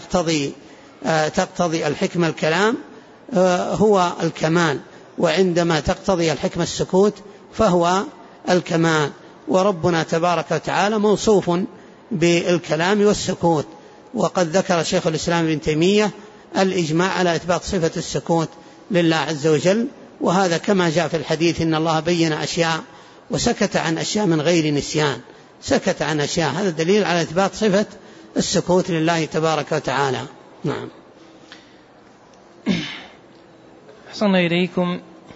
تقتضي الحكمة الكلام هو الكمال، وعندما تقتضي الحكمة السكوت فهو الكمال. وربنا تبارك وتعالى موصوف بالكلام والسكوت. وقد ذكر شيخ الإسلام ابن تيمية الإجماع على إثبات صفة السكوت لله عز وجل، وهذا كما جاء في الحديث: إن الله بين أشياء وسكت عن أشياء من غير نسيان. سكت عن أشياء، هذا دليل على إثبات صفة السكوت لله تبارك وتعالى. نعم. أحسن إليكم.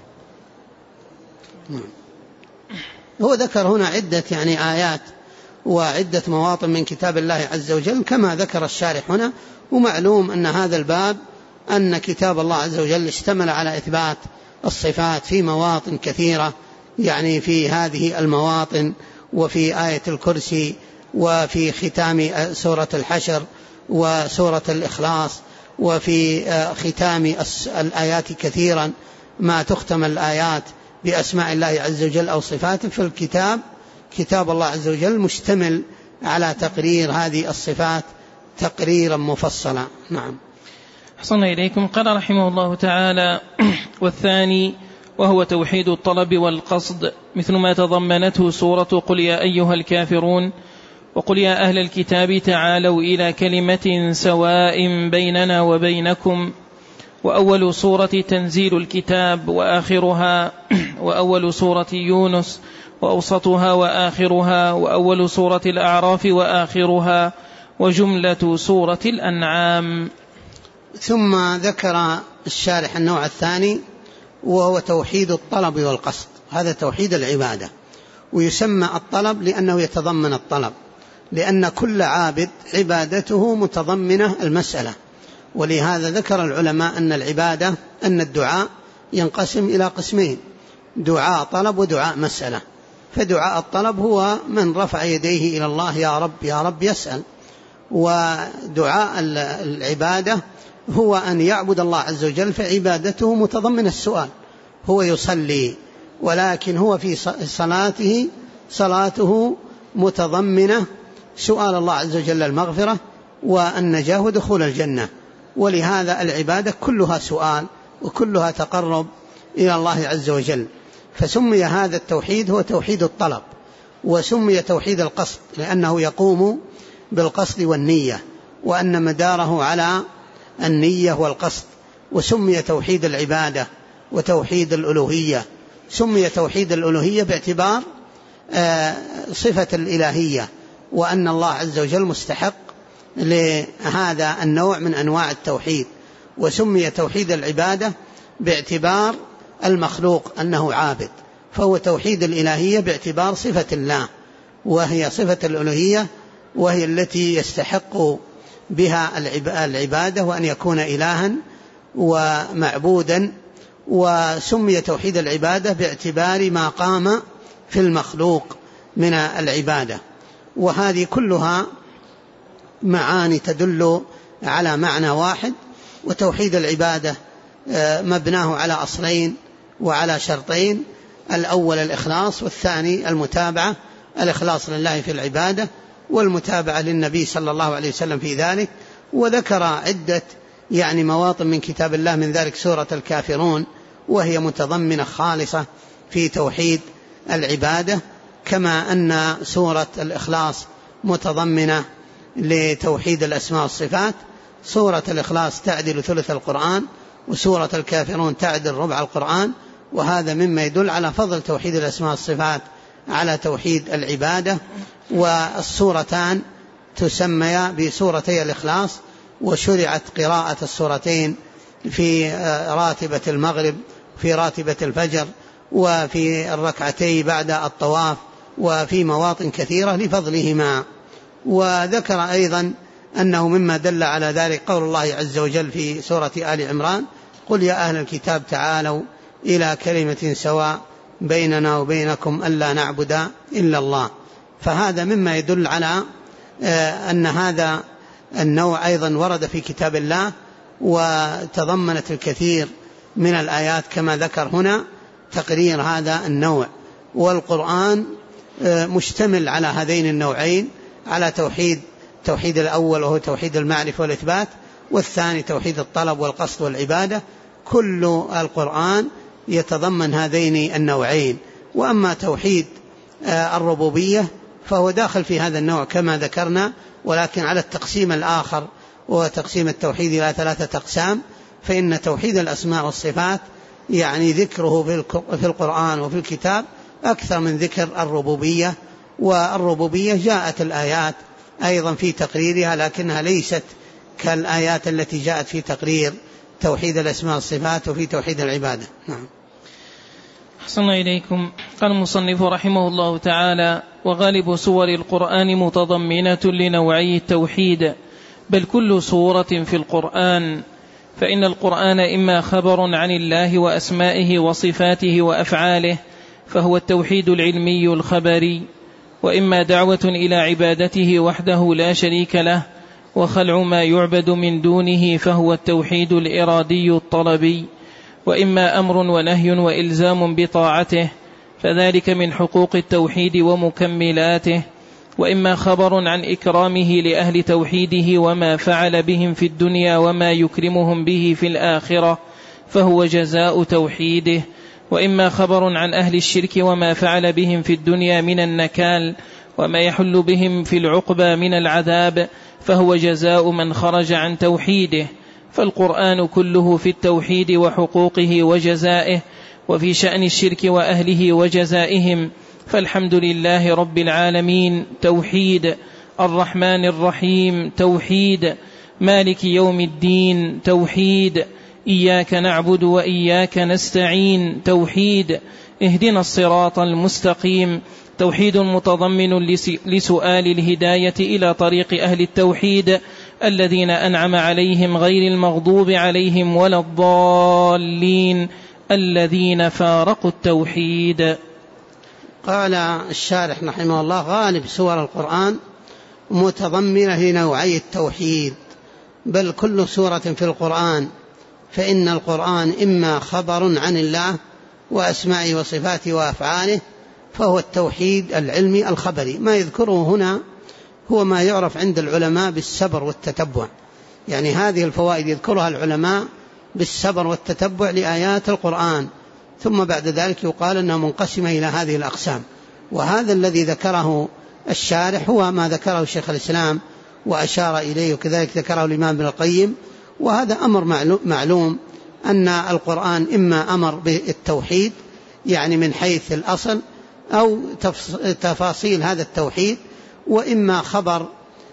هو ذكر هنا عدة آيات وعدة مواطن من كتاب الله عز وجل كما ذكر الشارح هنا. ومعلوم أن هذا الباب أن كتاب الله عز وجل اشتمل على إثبات الصفات في مواطن كثيرة، في هذه المواطن وفي آية الكرسي وفي ختام سورة الحشر وسورة الإخلاص وفي ختام الآيات كثيرا ما تختم الآيات بأسماء الله عز وجل أو صفاته. فالكتاب كتاب الله عز وجل مشتمل على تقرير هذه الصفات تقريرا مفصلا. نعم. أحسن إليكم. قال رحمه الله تعالى: والثاني وهو توحيد الطلب والقصد، مثل ما تضمنته سورة قل يا أيها الكافرون وقل يا أهل الكتاب تعالوا إلى كلمة سواء بيننا وبينكم. وأول سورة تنزيل الكتاب وآخرها، وأول سورة يونس وأوسطها وآخرها، وأول سورة الأعراف وآخرها، وجملة سورة الأنعام. ثم ذكر الشارح النوع الثاني وهو توحيد الطلب والقصد. هذا توحيد العبادة، ويسمى الطلب لأنه يتضمن الطلب، لأن كل عابد عبادته متضمنة المسألة. ولهذا ذكر العلماء أن الدعاء ينقسم إلى قسمين: دعاء طلب ودعاء مسألة. فدعاء الطلب هو من رفع يديه إلى الله: يا رب يا رب يسأل. ودعاء العبادة هو أن يعبد الله عز وجل، فعبادته متضمن السؤال. هو يصلي ولكن هو في صلاته متضمنة سؤال الله عز وجل المغفرة والنجاة ودخول الجنة. ولهذا العبادة كلها سؤال وكلها تقرب إلى الله عز وجل. فسمي هذا التوحيد هو توحيد الطلب، وسمي توحيد القصد لأنه يقوم بالقصد والنية، وأن مداره على النية والقصد. وسمي توحيد العبادة وتوحيد الألوهية. سمي توحيد الألوهية باعتبار صفة الإلهية، وأن الله عز وجل مستحق لهذا النوع من أنواع التوحيد. وسمي توحيد العبادة باعتبار المخلوق أنه عابد، فهو توحيد الإلهية باعتبار صفة الله، وهي صفة الألوهية وهي التي يستحق بها العبادة وأن يكون إلها ومعبودا. وسمي توحيد العبادة باعتبار ما قام في المخلوق من العبادة، وهذه كلها معاني تدل على معنى واحد. وتوحيد العبادة مبناه على أصلين وعلى شرطين: الأول الإخلاص، والثاني المتابعة، الإخلاص لله في العبادة والمتابعة للنبي صلى الله عليه وسلم في ذلك. وذكر عدة مواطن من كتاب الله، من ذلك سورة الكافرون، وهي متضمنة خالصة في توحيد العبادة، كما أن سورة الإخلاص متضمنة لتوحيد الأسماء والصفات. سورة الإخلاص تعدل ثلث القرآن، وسورة الكافرون تعدل ربع القرآن، وهذا مما يدل على فضل توحيد الأسماء والصفات على توحيد العبادة. والسورتان تسميا بسورتي الإخلاص، وشرعت قراءة السورتين في راتبة المغرب، في راتبة الفجر، وفي الركعتي بعد الطواف، وفي مواطن كثيرة لفضلهما. وذكر أيضا أنه مما دل على ذلك قول الله عز وجل في سورة آل عمران: قل يا أهل الكتاب تعالوا إلى كلمة سواء بيننا وبينكم ألا نعبد إلا الله. فهذا مما يدل على أن هذا النوع أيضا ورد في كتاب الله، وتضمنت الكثير من الآيات كما ذكر هنا تقرير هذا النوع. والقرآن مشتمل على هذين النوعين، على توحيد الأول وهو توحيد المعرفة والإثبات، والثاني توحيد الطلب والقصد والعبادة. كل القرآن يتضمن هذين النوعين. وأما توحيد الربوبية فهو داخل في هذا النوع كما ذكرنا، ولكن على التقسيم الآخر، وتقسيم التوحيد إلى 3 أقسام. فإن توحيد الأسماء والصفات ذكره في القرآن وفي الكتاب أكثر من ذكر الربوبية. والربوبية جاءت الآيات أيضا في تقريرها، لكنها ليست كالآيات التي جاءت في تقرير توحيد الأسماء والصفات وفي توحيد العبادة. نعم. أحسن إليكم. قال المصنف رحمه الله تعالى: وغالب سور القرآن متضمنة لنوعي التوحيد، بل كل سورة في القرآن، فإن القرآن إما خبر عن الله وأسمائه وصفاته وأفعاله فهو التوحيد العلمي الخبري، وإما دعوة إلى عبادته وحده لا شريك له وخلع ما يعبد من دونه فهو التوحيد الإرادي الطلبي، وإما أمر ونهي وإلزام بطاعته فذلك من حقوق التوحيد ومكملاته، وإما خبر عن إكرامه لأهل توحيده وما فعل بهم في الدنيا وما يكرمهم به في الآخرة فهو جزاء توحيده، وإما خبر عن أهل الشرك وما فعل بهم في الدنيا من النكال وما يحل بهم في العقبى من العذاب فهو جزاء من خرج عن توحيده. فالقرآن كله في التوحيد وحقوقه وجزائه، وفي شأن الشرك وأهله وجزائهم. فالحمد لله رب العالمين توحيد، الرحمن الرحيم توحيد، مالك يوم الدين توحيد، إياك نعبد وإياك نستعين توحيد، اهدنا الصراط المستقيم توحيد متضمن لسؤال الهداية إلى طريق أهل التوحيد الذين أنعم عليهم غير المغضوب عليهم ولا الضالين الذين فارقوا التوحيد. قال الشارح رحمه الله: غالب سور القرآن متضمنة لنوعي التوحيد، بل كل سورة في القرآن، فإن القرآن إما خبر عن الله وأسمائه وصفاته وأفعاله فهو التوحيد العلمي الخبري. ما يذكره هنا هو ما يعرف عند العلماء بالسبر والتتبع، هذه الفوائد يذكرها العلماء بالسبر والتتبع لآيات القرآن، ثم بعد ذلك يقال أنها منقسمة إلى هذه الأقسام. وهذا الذي ذكره الشارح هو ما ذكره شيخ الإسلام وأشار إليه، وكذلك ذكره الإمام ابن القيم. وهذا أمر معلوم أن القرآن إما أمر بالتوحيد من حيث الأصل أو تفاصيل هذا التوحيد، وإما خبر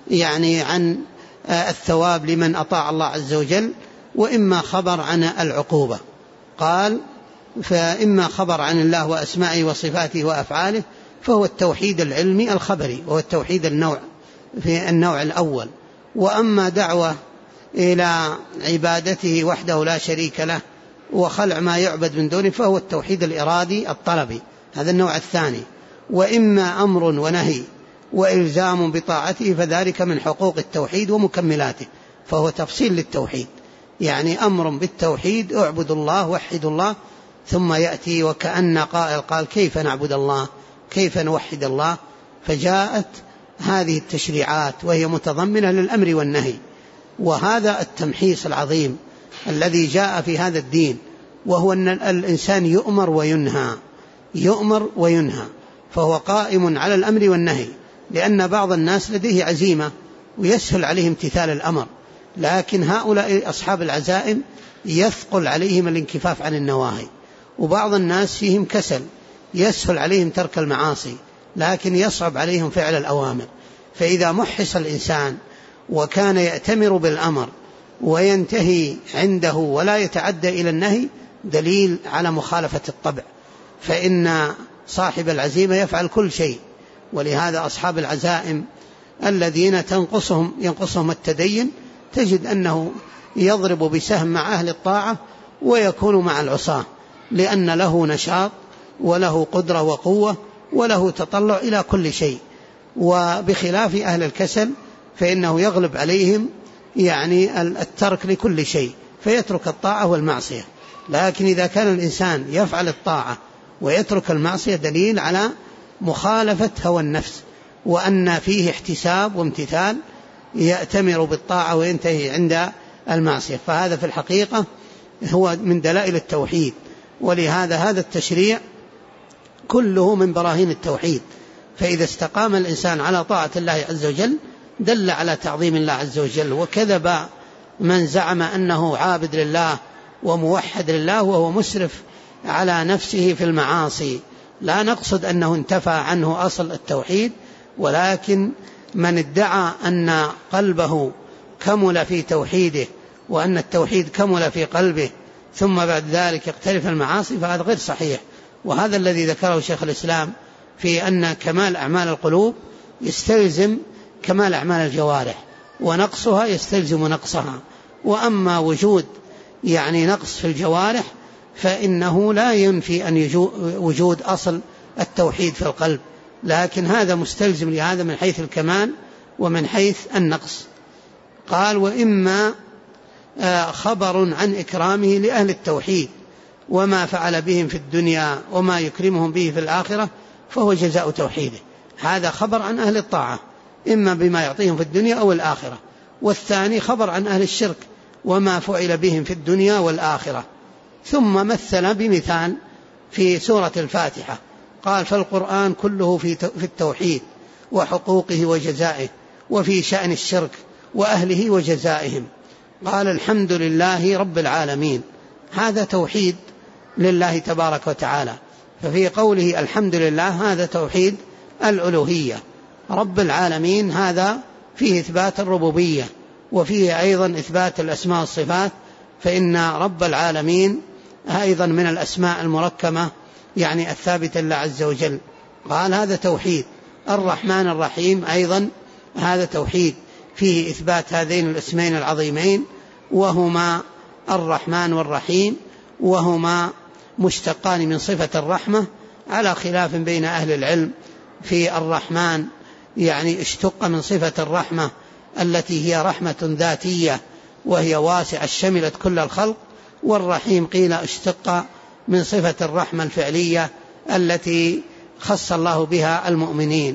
عن الثواب لمن أطاع الله عز وجل، وإما خبر عن العقوبة. قال: فإما خبر عن الله وأسمائه وصفاته وأفعاله فهو التوحيد العلمي الخبري، وهو التوحيد النوع في النوع الأول. وأما دعوة إلى عبادته وحده لا شريك له وخلع ما يعبد من دونه فهو التوحيد الإرادي الطلبي، هذا النوع الثاني. وإما أمر ونهي وإلزام بطاعته فذلك من حقوق التوحيد ومكملاته، فهو تفصيل للتوحيد، يعني أمر بالتوحيد اعبد الله وحد الله، ثم يأتي وكأن قائل قال كيف نعبد الله كيف نوحد الله، فجاءت هذه التشريعات وهي متضمنة للأمر والنهي. وهذا التمحيص العظيم الذي جاء في هذا الدين، وهو أن الإنسان يؤمر وينهى، فهو قائم على الأمر والنهي، لأن بعض الناس لديه عزيمة ويسهل عليه امتثال الأمر، لكن هؤلاء أصحاب العزائم يثقل عليهم الانكفاف عن النواهي. وبعض الناس فيهم كسل يسهل عليهم ترك المعاصي لكن يصعب عليهم فعل الأوامر. فإذا محص الإنسان وكان يأتمر بالأمر وينتهي عنده ولا يتعدى إلى النهي دليل على مخالفة الطبع، فإن صاحب العزيمة يفعل كل شيء. ولهذا أصحاب العزائم الذين ينقصهم التدين تجد أنه يضرب بسهم مع أهل الطاعة ويكون مع العصاة، لأن له نشاط وله قدرة وقوة وله تطلع إلى كل شيء. وبخلاف أهل الكسل فإنه يغلب عليهم يعني الترك لكل شيء فيترك الطاعة والمعصية. لكن إذا كان الإنسان يفعل الطاعة ويترك المعصية دليل على مخالفة هوى النفس، وأن فيه احتساب وامتثال، يأتمر بالطاعة وينتهي عند المعصية. فهذا في الحقيقة هو من دلائل التوحيد. ولهذا هذا التشريع كله من براهين التوحيد. فإذا استقام الإنسان على طاعة الله عز وجل دل على تعظيم الله عز وجل. وكذب من زعم أنه عابد لله وموحد لله وهو مسرف على نفسه في المعاصي. لا نقصد أنه انتفى عنه أصل التوحيد، ولكن من ادعى أن قلبه كمل في توحيده وأن التوحيد كمل في قلبه ثم بعد ذلك اقترف المعاصي فهذا غير صحيح. وهذا الذي ذكره شيخ الإسلام في أن كمال أعمال القلوب يستلزم كمال أعمال الجوارح، ونقصها يستلزم نقصها. وأما وجود يعني نقص في الجوارح فإنه لا ينفي أن وجود أصل التوحيد في القلب، لكن هذا مستلزم لهذا من حيث الكمال ومن حيث النقص. قال وإما خبر عن إكرامه لأهل التوحيد وما فعل بهم في الدنيا وما يكرمهم به في الآخرة فهو جزاء توحيده. هذا خبر عن أهل الطاعة إما بما يعطيهم في الدنيا أو الآخرة. والثاني خبر عن أهل الشرك وما فعل بهم في الدنيا والآخرة. ثم مثل بمثال في سورة الفاتحة قال فالقرآن كله في التوحيد وحقوقه وجزائه، وفي شأن الشرك وأهله وجزائهم. قال الحمد لله رب العالمين، هذا توحيد لله تبارك وتعالى. ففي قوله الحمد لله هذا توحيد الألوهية. رب العالمين هذا فيه إثبات الربوبية وفيه أيضا إثبات الأسماء والصفات، فإن رب العالمين أيضا من الأسماء المركبة يعني الثابتة لله عز وجل. قال هذا توحيد. الرحمن الرحيم أيضا هذا توحيد فيه إثبات هذين الاسمين العظيمين، وهما الرحمن والرحيم، وهما مشتقان من صفة الرحمة، على خلاف بين أهل العلم في الرحمن يعني اشتق من صفة الرحمة التي هي رحمة ذاتية وهي واسعة شملت كل الخلق، والرحيم قيل اشتق من صفة الرحمة الفعلية التي خص الله بها المؤمنين.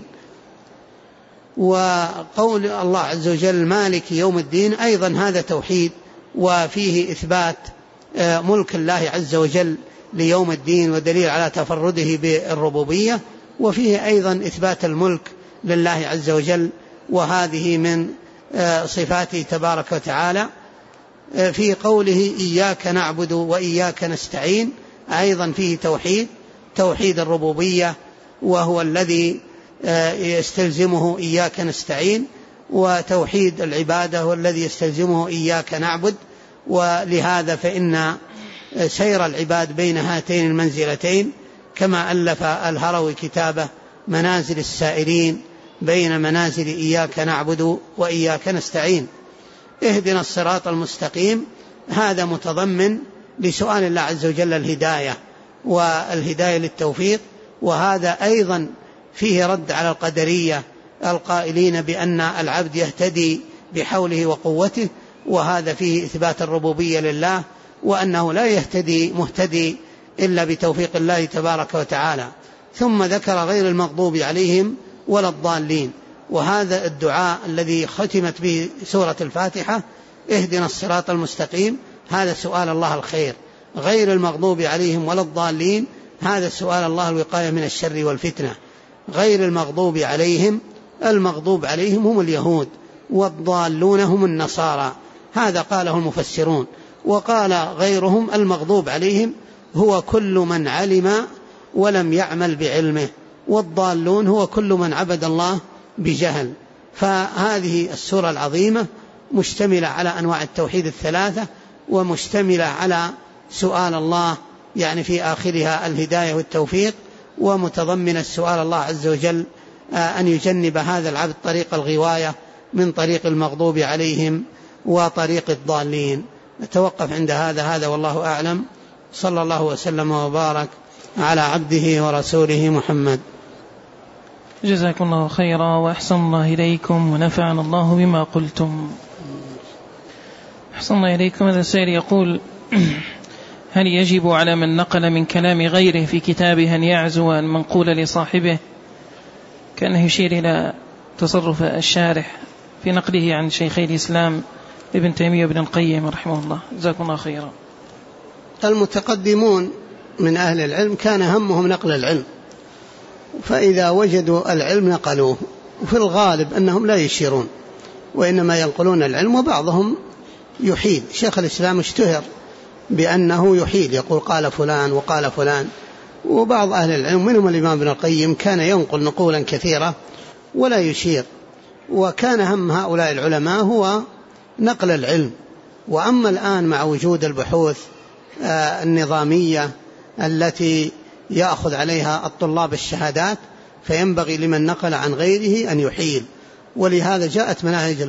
وقول الله عز وجل مالك يوم الدين أيضا هذا توحيد، وفيه إثبات ملك الله عز وجل ليوم الدين ودليل على تفرده بالربوبية، وفيه أيضا إثبات الملك لله عز وجل، وهذه من صفاته تبارك وتعالى. في قوله إياك نعبد وإياك نستعين أيضا فيه توحيد الربوبية، وهو الذي يستلزمه إياك نستعين، وتوحيد العبادة والذي يستلزمه إياك نعبد. ولهذا فإن سير العباد بين هاتين المنزلتين كما ألف الهروي كتابه منازل السائرين بين منازل إياك نعبد وإياك نستعين. اهدنا الصراط المستقيم هذا متضمن لسؤال الله عز وجل الهداية والهداية للتوفيق، وهذا أيضا فيه رد على القدرية القائلين بأن العبد يهتدي بحوله وقوته، وهذا فيه إثبات الربوبية لله، وأنه لا يهتدي مهتدي إلا بتوفيق الله تبارك وتعالى. ثم ذكر غير المغضوب عليهم ولا الضالين، وهذا الدعاء الذي ختمت به سورة الفاتحة اهدنا الصراط المستقيم هذا سؤال الله الخير، غير المغضوب عليهم ولا الضالين هذا سؤال الله الوقاية من الشر والفتنة. غير المغضوب عليهم، المغضوب عليهم هم اليهود، والضالون هم النصارى، هذا قاله المفسرون. وقال غيرهم المغضوب عليهم هو كل من علم ولم يعمل بعلمه، والضالون هو كل من عبد الله بجهل. فهذه السورة العظيمة مشتملة على أنواع التوحيد الثلاثة، ومشتملة على سؤال الله يعني في آخرها الهداية والتوفيق، ومتضمن السؤال الله عز وجل أن يجنب هذا العبد طريق الغواية من طريق المغضوب عليهم وطريق الضالين. نتوقف عند هذا والله أعلم. صلى الله وسلم وبارك على عبده ورسوله محمد. جزاكم الله خيرا وأحسن الله إليكم ونفعنا الله بما قلتم. أحسن الله إليكم. هذا السائل يقول: هل يجب على من نقل من كلام غيره في كتابه أن يعزو المنقول لصاحبه؟ كأنه يشير إلى تصرف الشارح في نقله عن شيخي الإسلام ابن تيمية وابن القيم رحمه الله. جزاكم الله خيرا. المتقدمون من أهل العلم كان همهم نقل العلم، فإذا وجدوا العلم نقلوه، وفي الغالب أنهم لا يشيرون وإنما ينقلون العلم، وبعضهم يحيل. شيخ الإسلام اشتهر بأنه يحيل، يقول قال فلان وقال فلان. وبعض أهل العلم منهم الإمام ابن القيم كان ينقل نقولا كثيرة ولا يشير. وكان هم هؤلاء العلماء هو نقل العلم. وأما الآن مع وجود البحوث النظامية التي يأخذ عليها الطلاب الشهادات، فينبغي لمن نقل عن غيره أن يحيل. ولهذا جاءت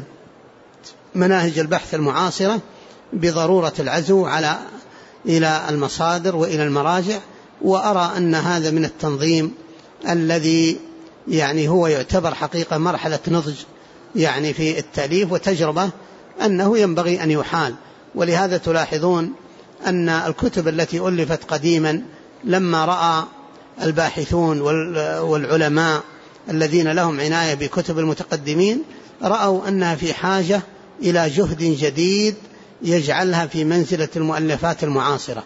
مناهج البحث المعاصرة بضرورة العزو إلى المصادر وإلى المراجع. وأرى أن هذا من التنظيم الذي يعني هو يعتبر حقيقة مرحلة نضج يعني في التأليف وتجربة، أنه ينبغي أن يحال. ولهذا تلاحظون أن الكتب التي ألفت قديما لما رأى الباحثون والعلماء الذين لهم عناية بكتب المتقدمين رأوا أنها في حاجة إلى جهد جديد يجعلها في منزلة المؤلفات المعاصرة،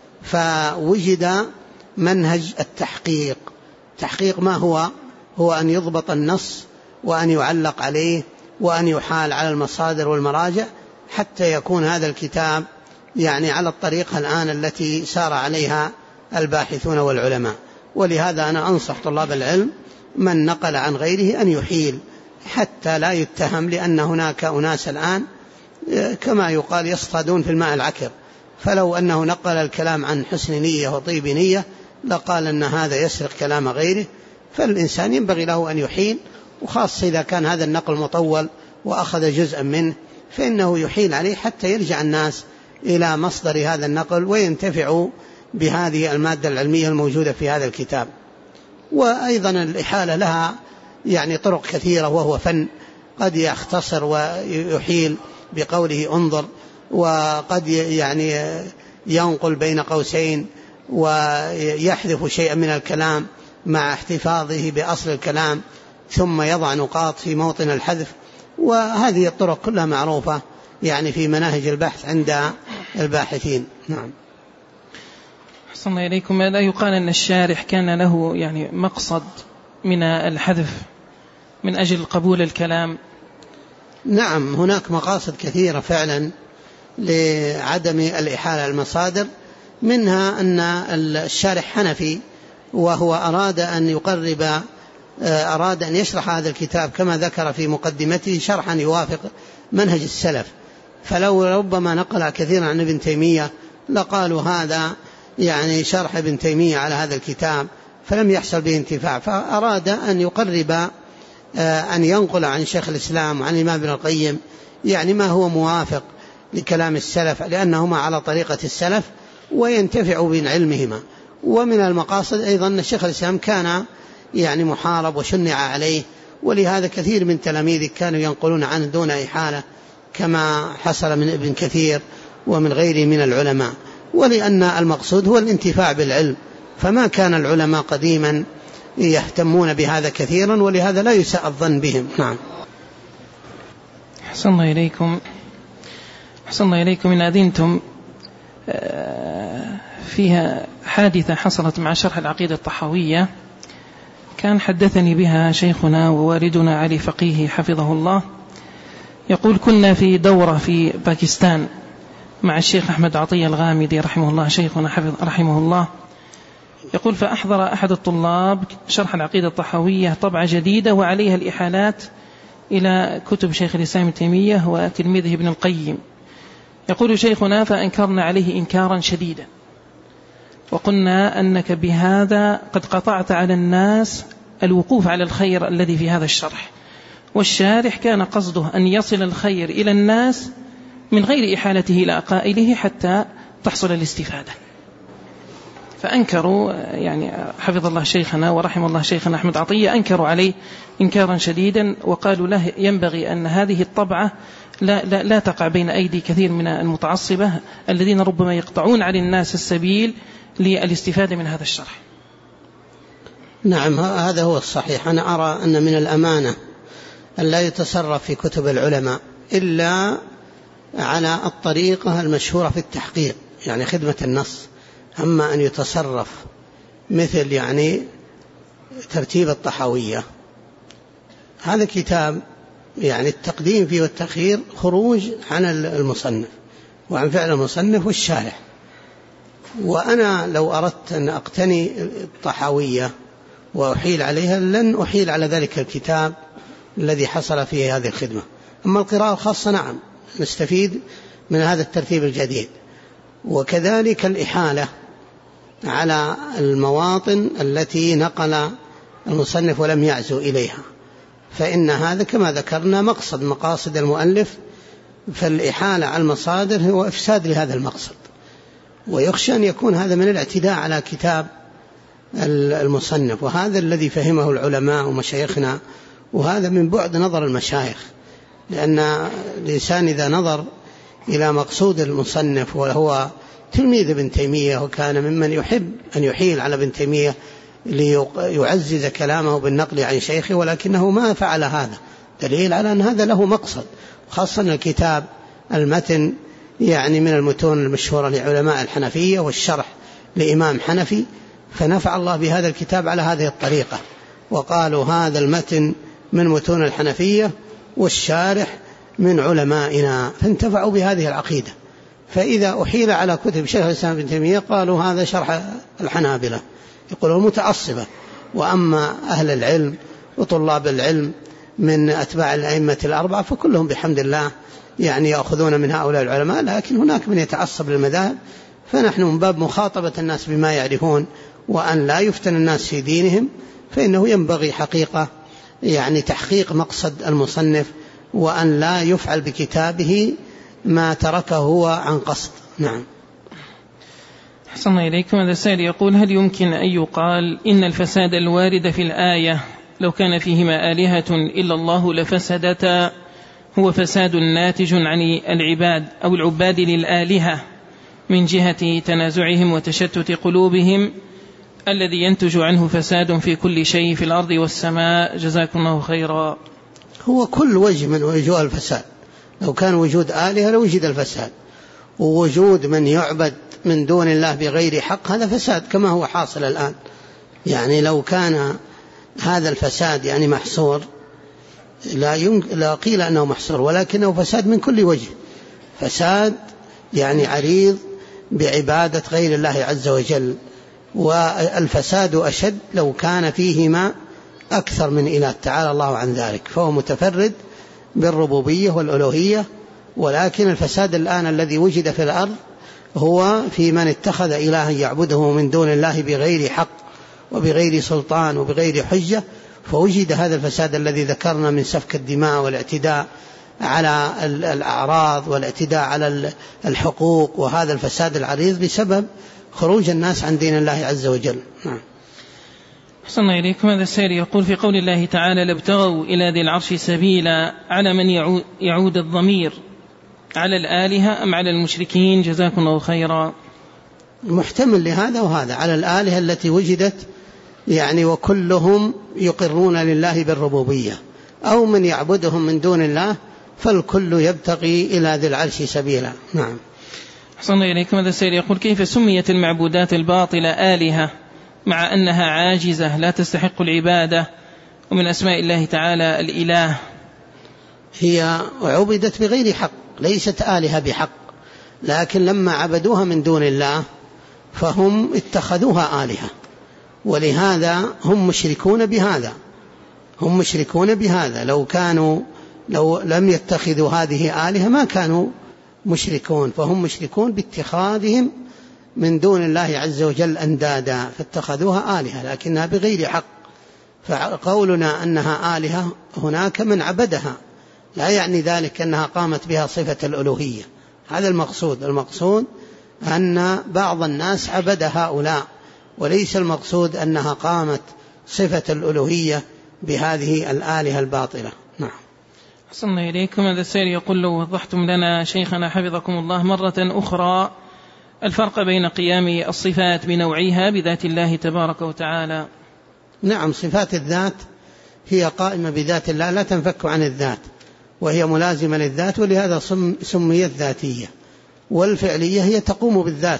فوجد منهج التحقيق. تحقيق ما هو أن يضبط النص وأن يعلق عليه وأن يحال على المصادر والمراجع حتى يكون هذا الكتاب يعني على الطريقة الآن التي سار عليها الباحثون والعلماء. ولهذا أنا أنصح طلاب العلم من نقل عن غيره أن يحيل حتى لا يتهم، لأن هناك أناس الآن كما يقال يصطادون في الماء العكر، فلو أنه نقل الكلام عن حسن نية وطيب نية لقال أن هذا يسرق كلام غيره. فالإنسان ينبغي له أن يحيل، وخاصة إذا كان هذا النقل مطول وأخذ جزءا منه فإنه يحيل عليه حتى يرجع الناس إلى مصدر هذا النقل وينتفعوا بهذه المادة العلمية الموجودة في هذا الكتاب. وأيضا الإحالة لها يعني طرق كثيرة، وهو فن قد يختصر ويحيل بقوله انظر، وقد يعني ينقل بين قوسين ويحذف شيئا من الكلام مع احتفاظه بأصل الكلام ثم يضع نقاط في موطن الحذف. وهذه الطرق كلها معروفة يعني في مناهج البحث عند الباحثين. نعم. أحسن إليكم. لا يقال أن الشارح كان له يعني مقصد من الحذف من أجل قبول الكلام؟ نعم، هناك مقاصد كثيرة فعلا لعدم الإحالة المصادر، منها أن الشارح حنفي وهو أراد أن يشرح هذا الكتاب كما ذكر في مقدمته شرحا يوافق منهج السلف، فلو ربما نقل كثيرا عن ابن تيمية لقالوا هذا يعني شرح ابن تيمية على هذا الكتاب، فلم يحصل به انتفاع. فأراد أن يقرب أن ينقل عن شيخ الإسلام وعن الإمام ابن القيم يعني ما هو موافق لكلام السلف، لأنهما على طريقة السلف وينتفع من علمهما. ومن المقاصد أيضا أن شيخ الإسلام كان يعني محارب وشنع عليه، ولهذا كثير من تلاميذه كانوا ينقلون عنه دون إحالة كما حصل من ابن كثير ومن غيره من العلماء. ولأن المقصود هو الانتفاع بالعلم، فما كان العلماء قديما يهتمون بهذا كثيرا، ولهذا لا يساء الظن بهم. نعم. أحسن الله إليكم. إن أذنتم فيها حادثة حصلت مع شرح العقيدة الطحاوية، كان حدثني بها شيخنا ووالدنا علي فقيه حفظه الله. يقول: كنا في دورة في باكستان مع الشيخ أحمد عطية الغامدي رحمه الله، شيخنا رحمه الله. يقول: فأحضر أحد الطلاب شرح العقيدة الطحاوية طبعة جديدة وعليها الإحالات إلى كتب شيخ الإسلام ابن تيمية وتلميذه ابن القيم. يقول شيخنا: فأنكرنا عليه إنكارا شديدا، وقلنا أنك بهذا قد قطعت على الناس الوقوف على الخير الذي في هذا الشرح، والشارح كان قصده أن يصل الخير إلى الناس من غير إحالته إلى قائله حتى تحصل الاستفادة. فأنكروا يعني حفظ الله شيخنا ورحم الله شيخنا أحمد عطية، أنكروا عليه إنكارا شديدا، وقالوا له: ينبغي أن هذه الطبعة لا تقع بين أيدي كثير من المتعصبة الذين ربما يقطعون على الناس السبيل للاستفادة من هذا الشرح. نعم، هذا هو الصحيح. أنا أرى أن من الأمانة أن لا يتصرف في كتب العلماء إلا على الطريقة المشهورة في التحقيق، يعني خدمة النص. أما أن يتصرف مثل يعني ترتيب الطحاوية، هذا كتاب يعني التقديم فيه والتأخير خروج عن المصنف وعن فعل المصنف والشارح. وأنا لو أردت أن أقتني الطحاوية وأحيل عليها لن أحيل على ذلك الكتاب الذي حصل فيه هذه الخدمة. أما القراءة الخاصة نعم نستفيد من هذا الترتيب الجديد، وكذلك الإحالة على المواطن التي نقل المصنف ولم يعزو إليها، فإن هذا كما ذكرنا مقاصد المؤلف، فالإحالة على المصادر هو إفساد لهذا المقصد، ويخشى أن يكون هذا من الاعتداء على كتاب المصنف. وهذا الذي فهمه العلماء ومشايخنا، وهذا من بعد نظر المشايخ، لأن الإنسان إذا نظر إلى مقصود المصنف وهو تلميذ ابن تيمية وكان ممن يحب أن يحيل على ابن تيمية ليعزز كلامه بالنقل عن شيخه، ولكنه ما فعل هذا، دليل على أن هذا له مقصد. خاصة الكتاب المتن يعني من المتون المشهورة لعلماء الحنفية والشرح لإمام حنفي، فنفع الله بهذا الكتاب على هذه الطريقة، وقالوا هذا المتن من متون الحنفية والشارح من علمائنا، فانتفعوا بهذه العقيدة. فإذا أحيل على كتب شيخ الإسلام ابن تيمية قالوا هذا شرح الحنابلة، يقولون متعصبة. وأما أهل العلم وطلاب العلم من أتباع الأئمة الأربعة فكلهم بحمد الله يعني يأخذون من هؤلاء العلماء، لكن هناك من يتعصب للمذاهب، فنحن من باب مخاطبة الناس بما يعرفون وأن لا يفتن الناس في دينهم، فإنه ينبغي حقيقة يعني تحقيق مقصد المصنف، وأن لا يفعل بكتابه ما تركه هو عن قصد. نعم. أحسن إليكم. هذا السائل يقول: هل يمكن أن يقال إن الفساد الوارد في الآية لو كان فيهما آلهة إلا الله لفسدتا هو فساد ناتج عن العباد أو العباد للآلهة من جهة تنازعهم وتشتت قلوبهم الذي ينتج عنه فساد في كل شيء في الأرض والسماء؟ جزاكم الله خيرا. هو كل وجه من وجوه الفساد، لو كان وجود آلهة لوجد الفساد، ووجود من يعبد من دون الله بغير حق هذا فساد كما هو حاصل الآن. يعني لو كان هذا الفساد يعني محصور لا قيل أنه محصور، ولكنه فساد من كل وجه، فساد يعني عريض بعبادة غير الله عز وجل. والفساد أشد لو كان فيهما أكثر من إله، تعالى الله عن ذلك، فهو متفرد بالربوبية والألوهية. ولكن الفساد الآن الذي وجد في الأرض هو في من اتخذ إلها يعبده من دون الله بغير حق وبغير سلطان وبغير حجة، فوجد هذا الفساد الذي ذكرنا من سفك الدماء والاعتداء على الأعراض والاعتداء على الحقوق، وهذا الفساد العريض بسبب خروج الناس عن دين الله عز وجل. نعم. أحسن إليكم. هذا السائل يقول في قول الله تعالى لابتغوا إلى ذي العرش سبيلا، على من يعود الضمير، على الآلهة أم على المشركين؟ جزاكم الله خيرا. محتمل لهذا وهذا، على الآلهة التي وجدت يعني وكلهم يقرون لله بالربوبية، أو من يعبدهم من دون الله، فالكل يبتغي إلى ذي العرش سبيلا. نعم. أحسن إليكم. هذا السائل يقول كيف سميت المعبودات الباطلة آلهة مع أنها عاجزة لا تستحق العبادة، ومن أسماء الله تعالى الإله؟ هي عبدت بغير حق، ليست آلهة بحق، لكن لما عبدوها من دون الله فهم اتخذوها آلهة، ولهذا هم مشركون بهذا. هم مشركون بهذا، لو لم يتخذوا هذه آلهة ما كانوا مشركون، فهم مشركون باتخاذهم من دون الله عز وجل أندادا، فاتخذوها آلهة لكنها بغير حق. فقولنا أنها آلهة هناك من عبدها، لا يعني ذلك أنها قامت بها صفة الألوهية، هذا المقصود أن بعض الناس عبد هؤلاء، وليس المقصود أنها قامت صفة الألوهية بهذه الآلهة الباطلة. نعم. أحسن إليكم. هذا السائل يقول لو وضحتم لنا شيخنا حفظكم الله مرة أخرى الفرق بين قيام الصفات بنوعيها بذات الله تبارك وتعالى. نعم، صفات الذات هي قائمة بذات الله، لا تنفك عن الذات، وهي ملازمة للذات، ولهذا سميت ذاتية. والفعلية هي تقوم بالذات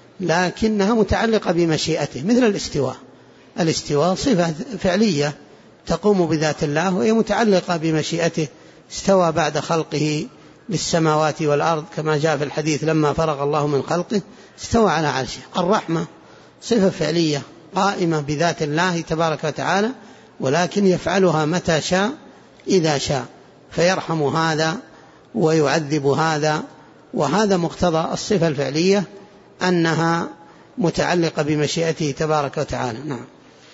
لكنها متعلقة بمشيئته، مثل الاستواء صفة فعلية تقوم بذات الله وهي متعلقة بمشيئته، استوى بعد خلقه للسماوات والأرض كما جاء في الحديث لما فرغ الله من خلقه استوى على عرشه. الرحمة صفة فعلية قائمة بذات الله تبارك وتعالى، ولكن يفعلها متى شاء إذا شاء، فيرحم هذا ويعذب هذا، وهذا مقتضى الصفة الفعلية أنها متعلقة بمشيئته تبارك وتعالى. نعم.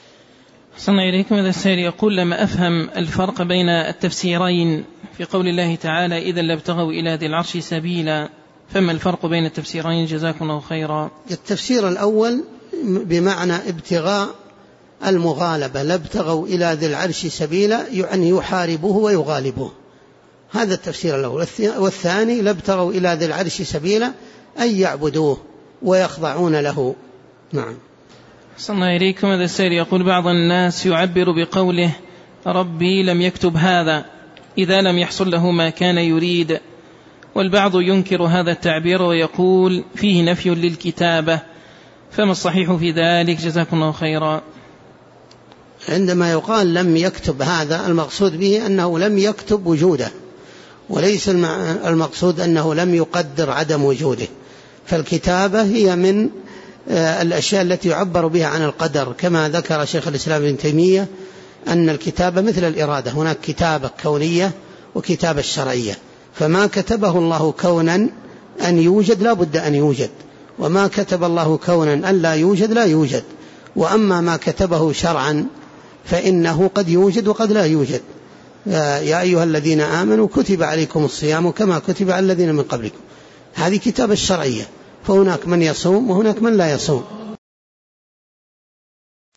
صلى إليكم. هذا السائل يقول لما أفهم الفرق بين التفسيرين في قول الله تعالى إذا لابتغوا إلى ذي العرش سبيلا، فما الفرق بين التفسيرين؟ جزاكم الله خيرا. التفسير الأول بمعنى ابتغاء المغالبة، لابتغوا إلى ذي العرش سبيلا يعني يحاربوه ويغالبوه، هذا التفسير الأول. والثاني لابتغوا إلى ذي العرش سبيلا أي يعبدوه ويخضعون له. نعم. صلى إليكم. هذا السائل يقول بعض الناس يعبر بقوله ربي لم يكتب هذا إذا لم يحصل له ما كان يريد، والبعض ينكر هذا التعبير ويقول فيه نفي للكتابة، فما الصحيح في ذلك؟ جزاكم الله خيرا. عندما يقال لم يكتب هذا المقصود به أنه لم يكتب وجوده، وليس المقصود أنه لم يقدر عدم وجوده، فالكتابة هي من الأشياء التي يعبر بها عن القدر، كما ذكر شيخ الإسلام ابن تيمية أن الكتابة مثل الإرادة، هناك كتابة كونية وكتابة شرعية، فما كتبه الله كونا أن يوجد لا بد أن يوجد، وما كتب الله كونا أن لا يوجد لا يوجد، وأما ما كتبه شرعا فإنه قد يوجد وقد لا يوجد. يا أيها الذين آمنوا كتب عليكم الصيام كما كتب على الذين من قبلكم، هذه كتابة الشرعية، فهناك من يصوم وهناك من لا يصوم،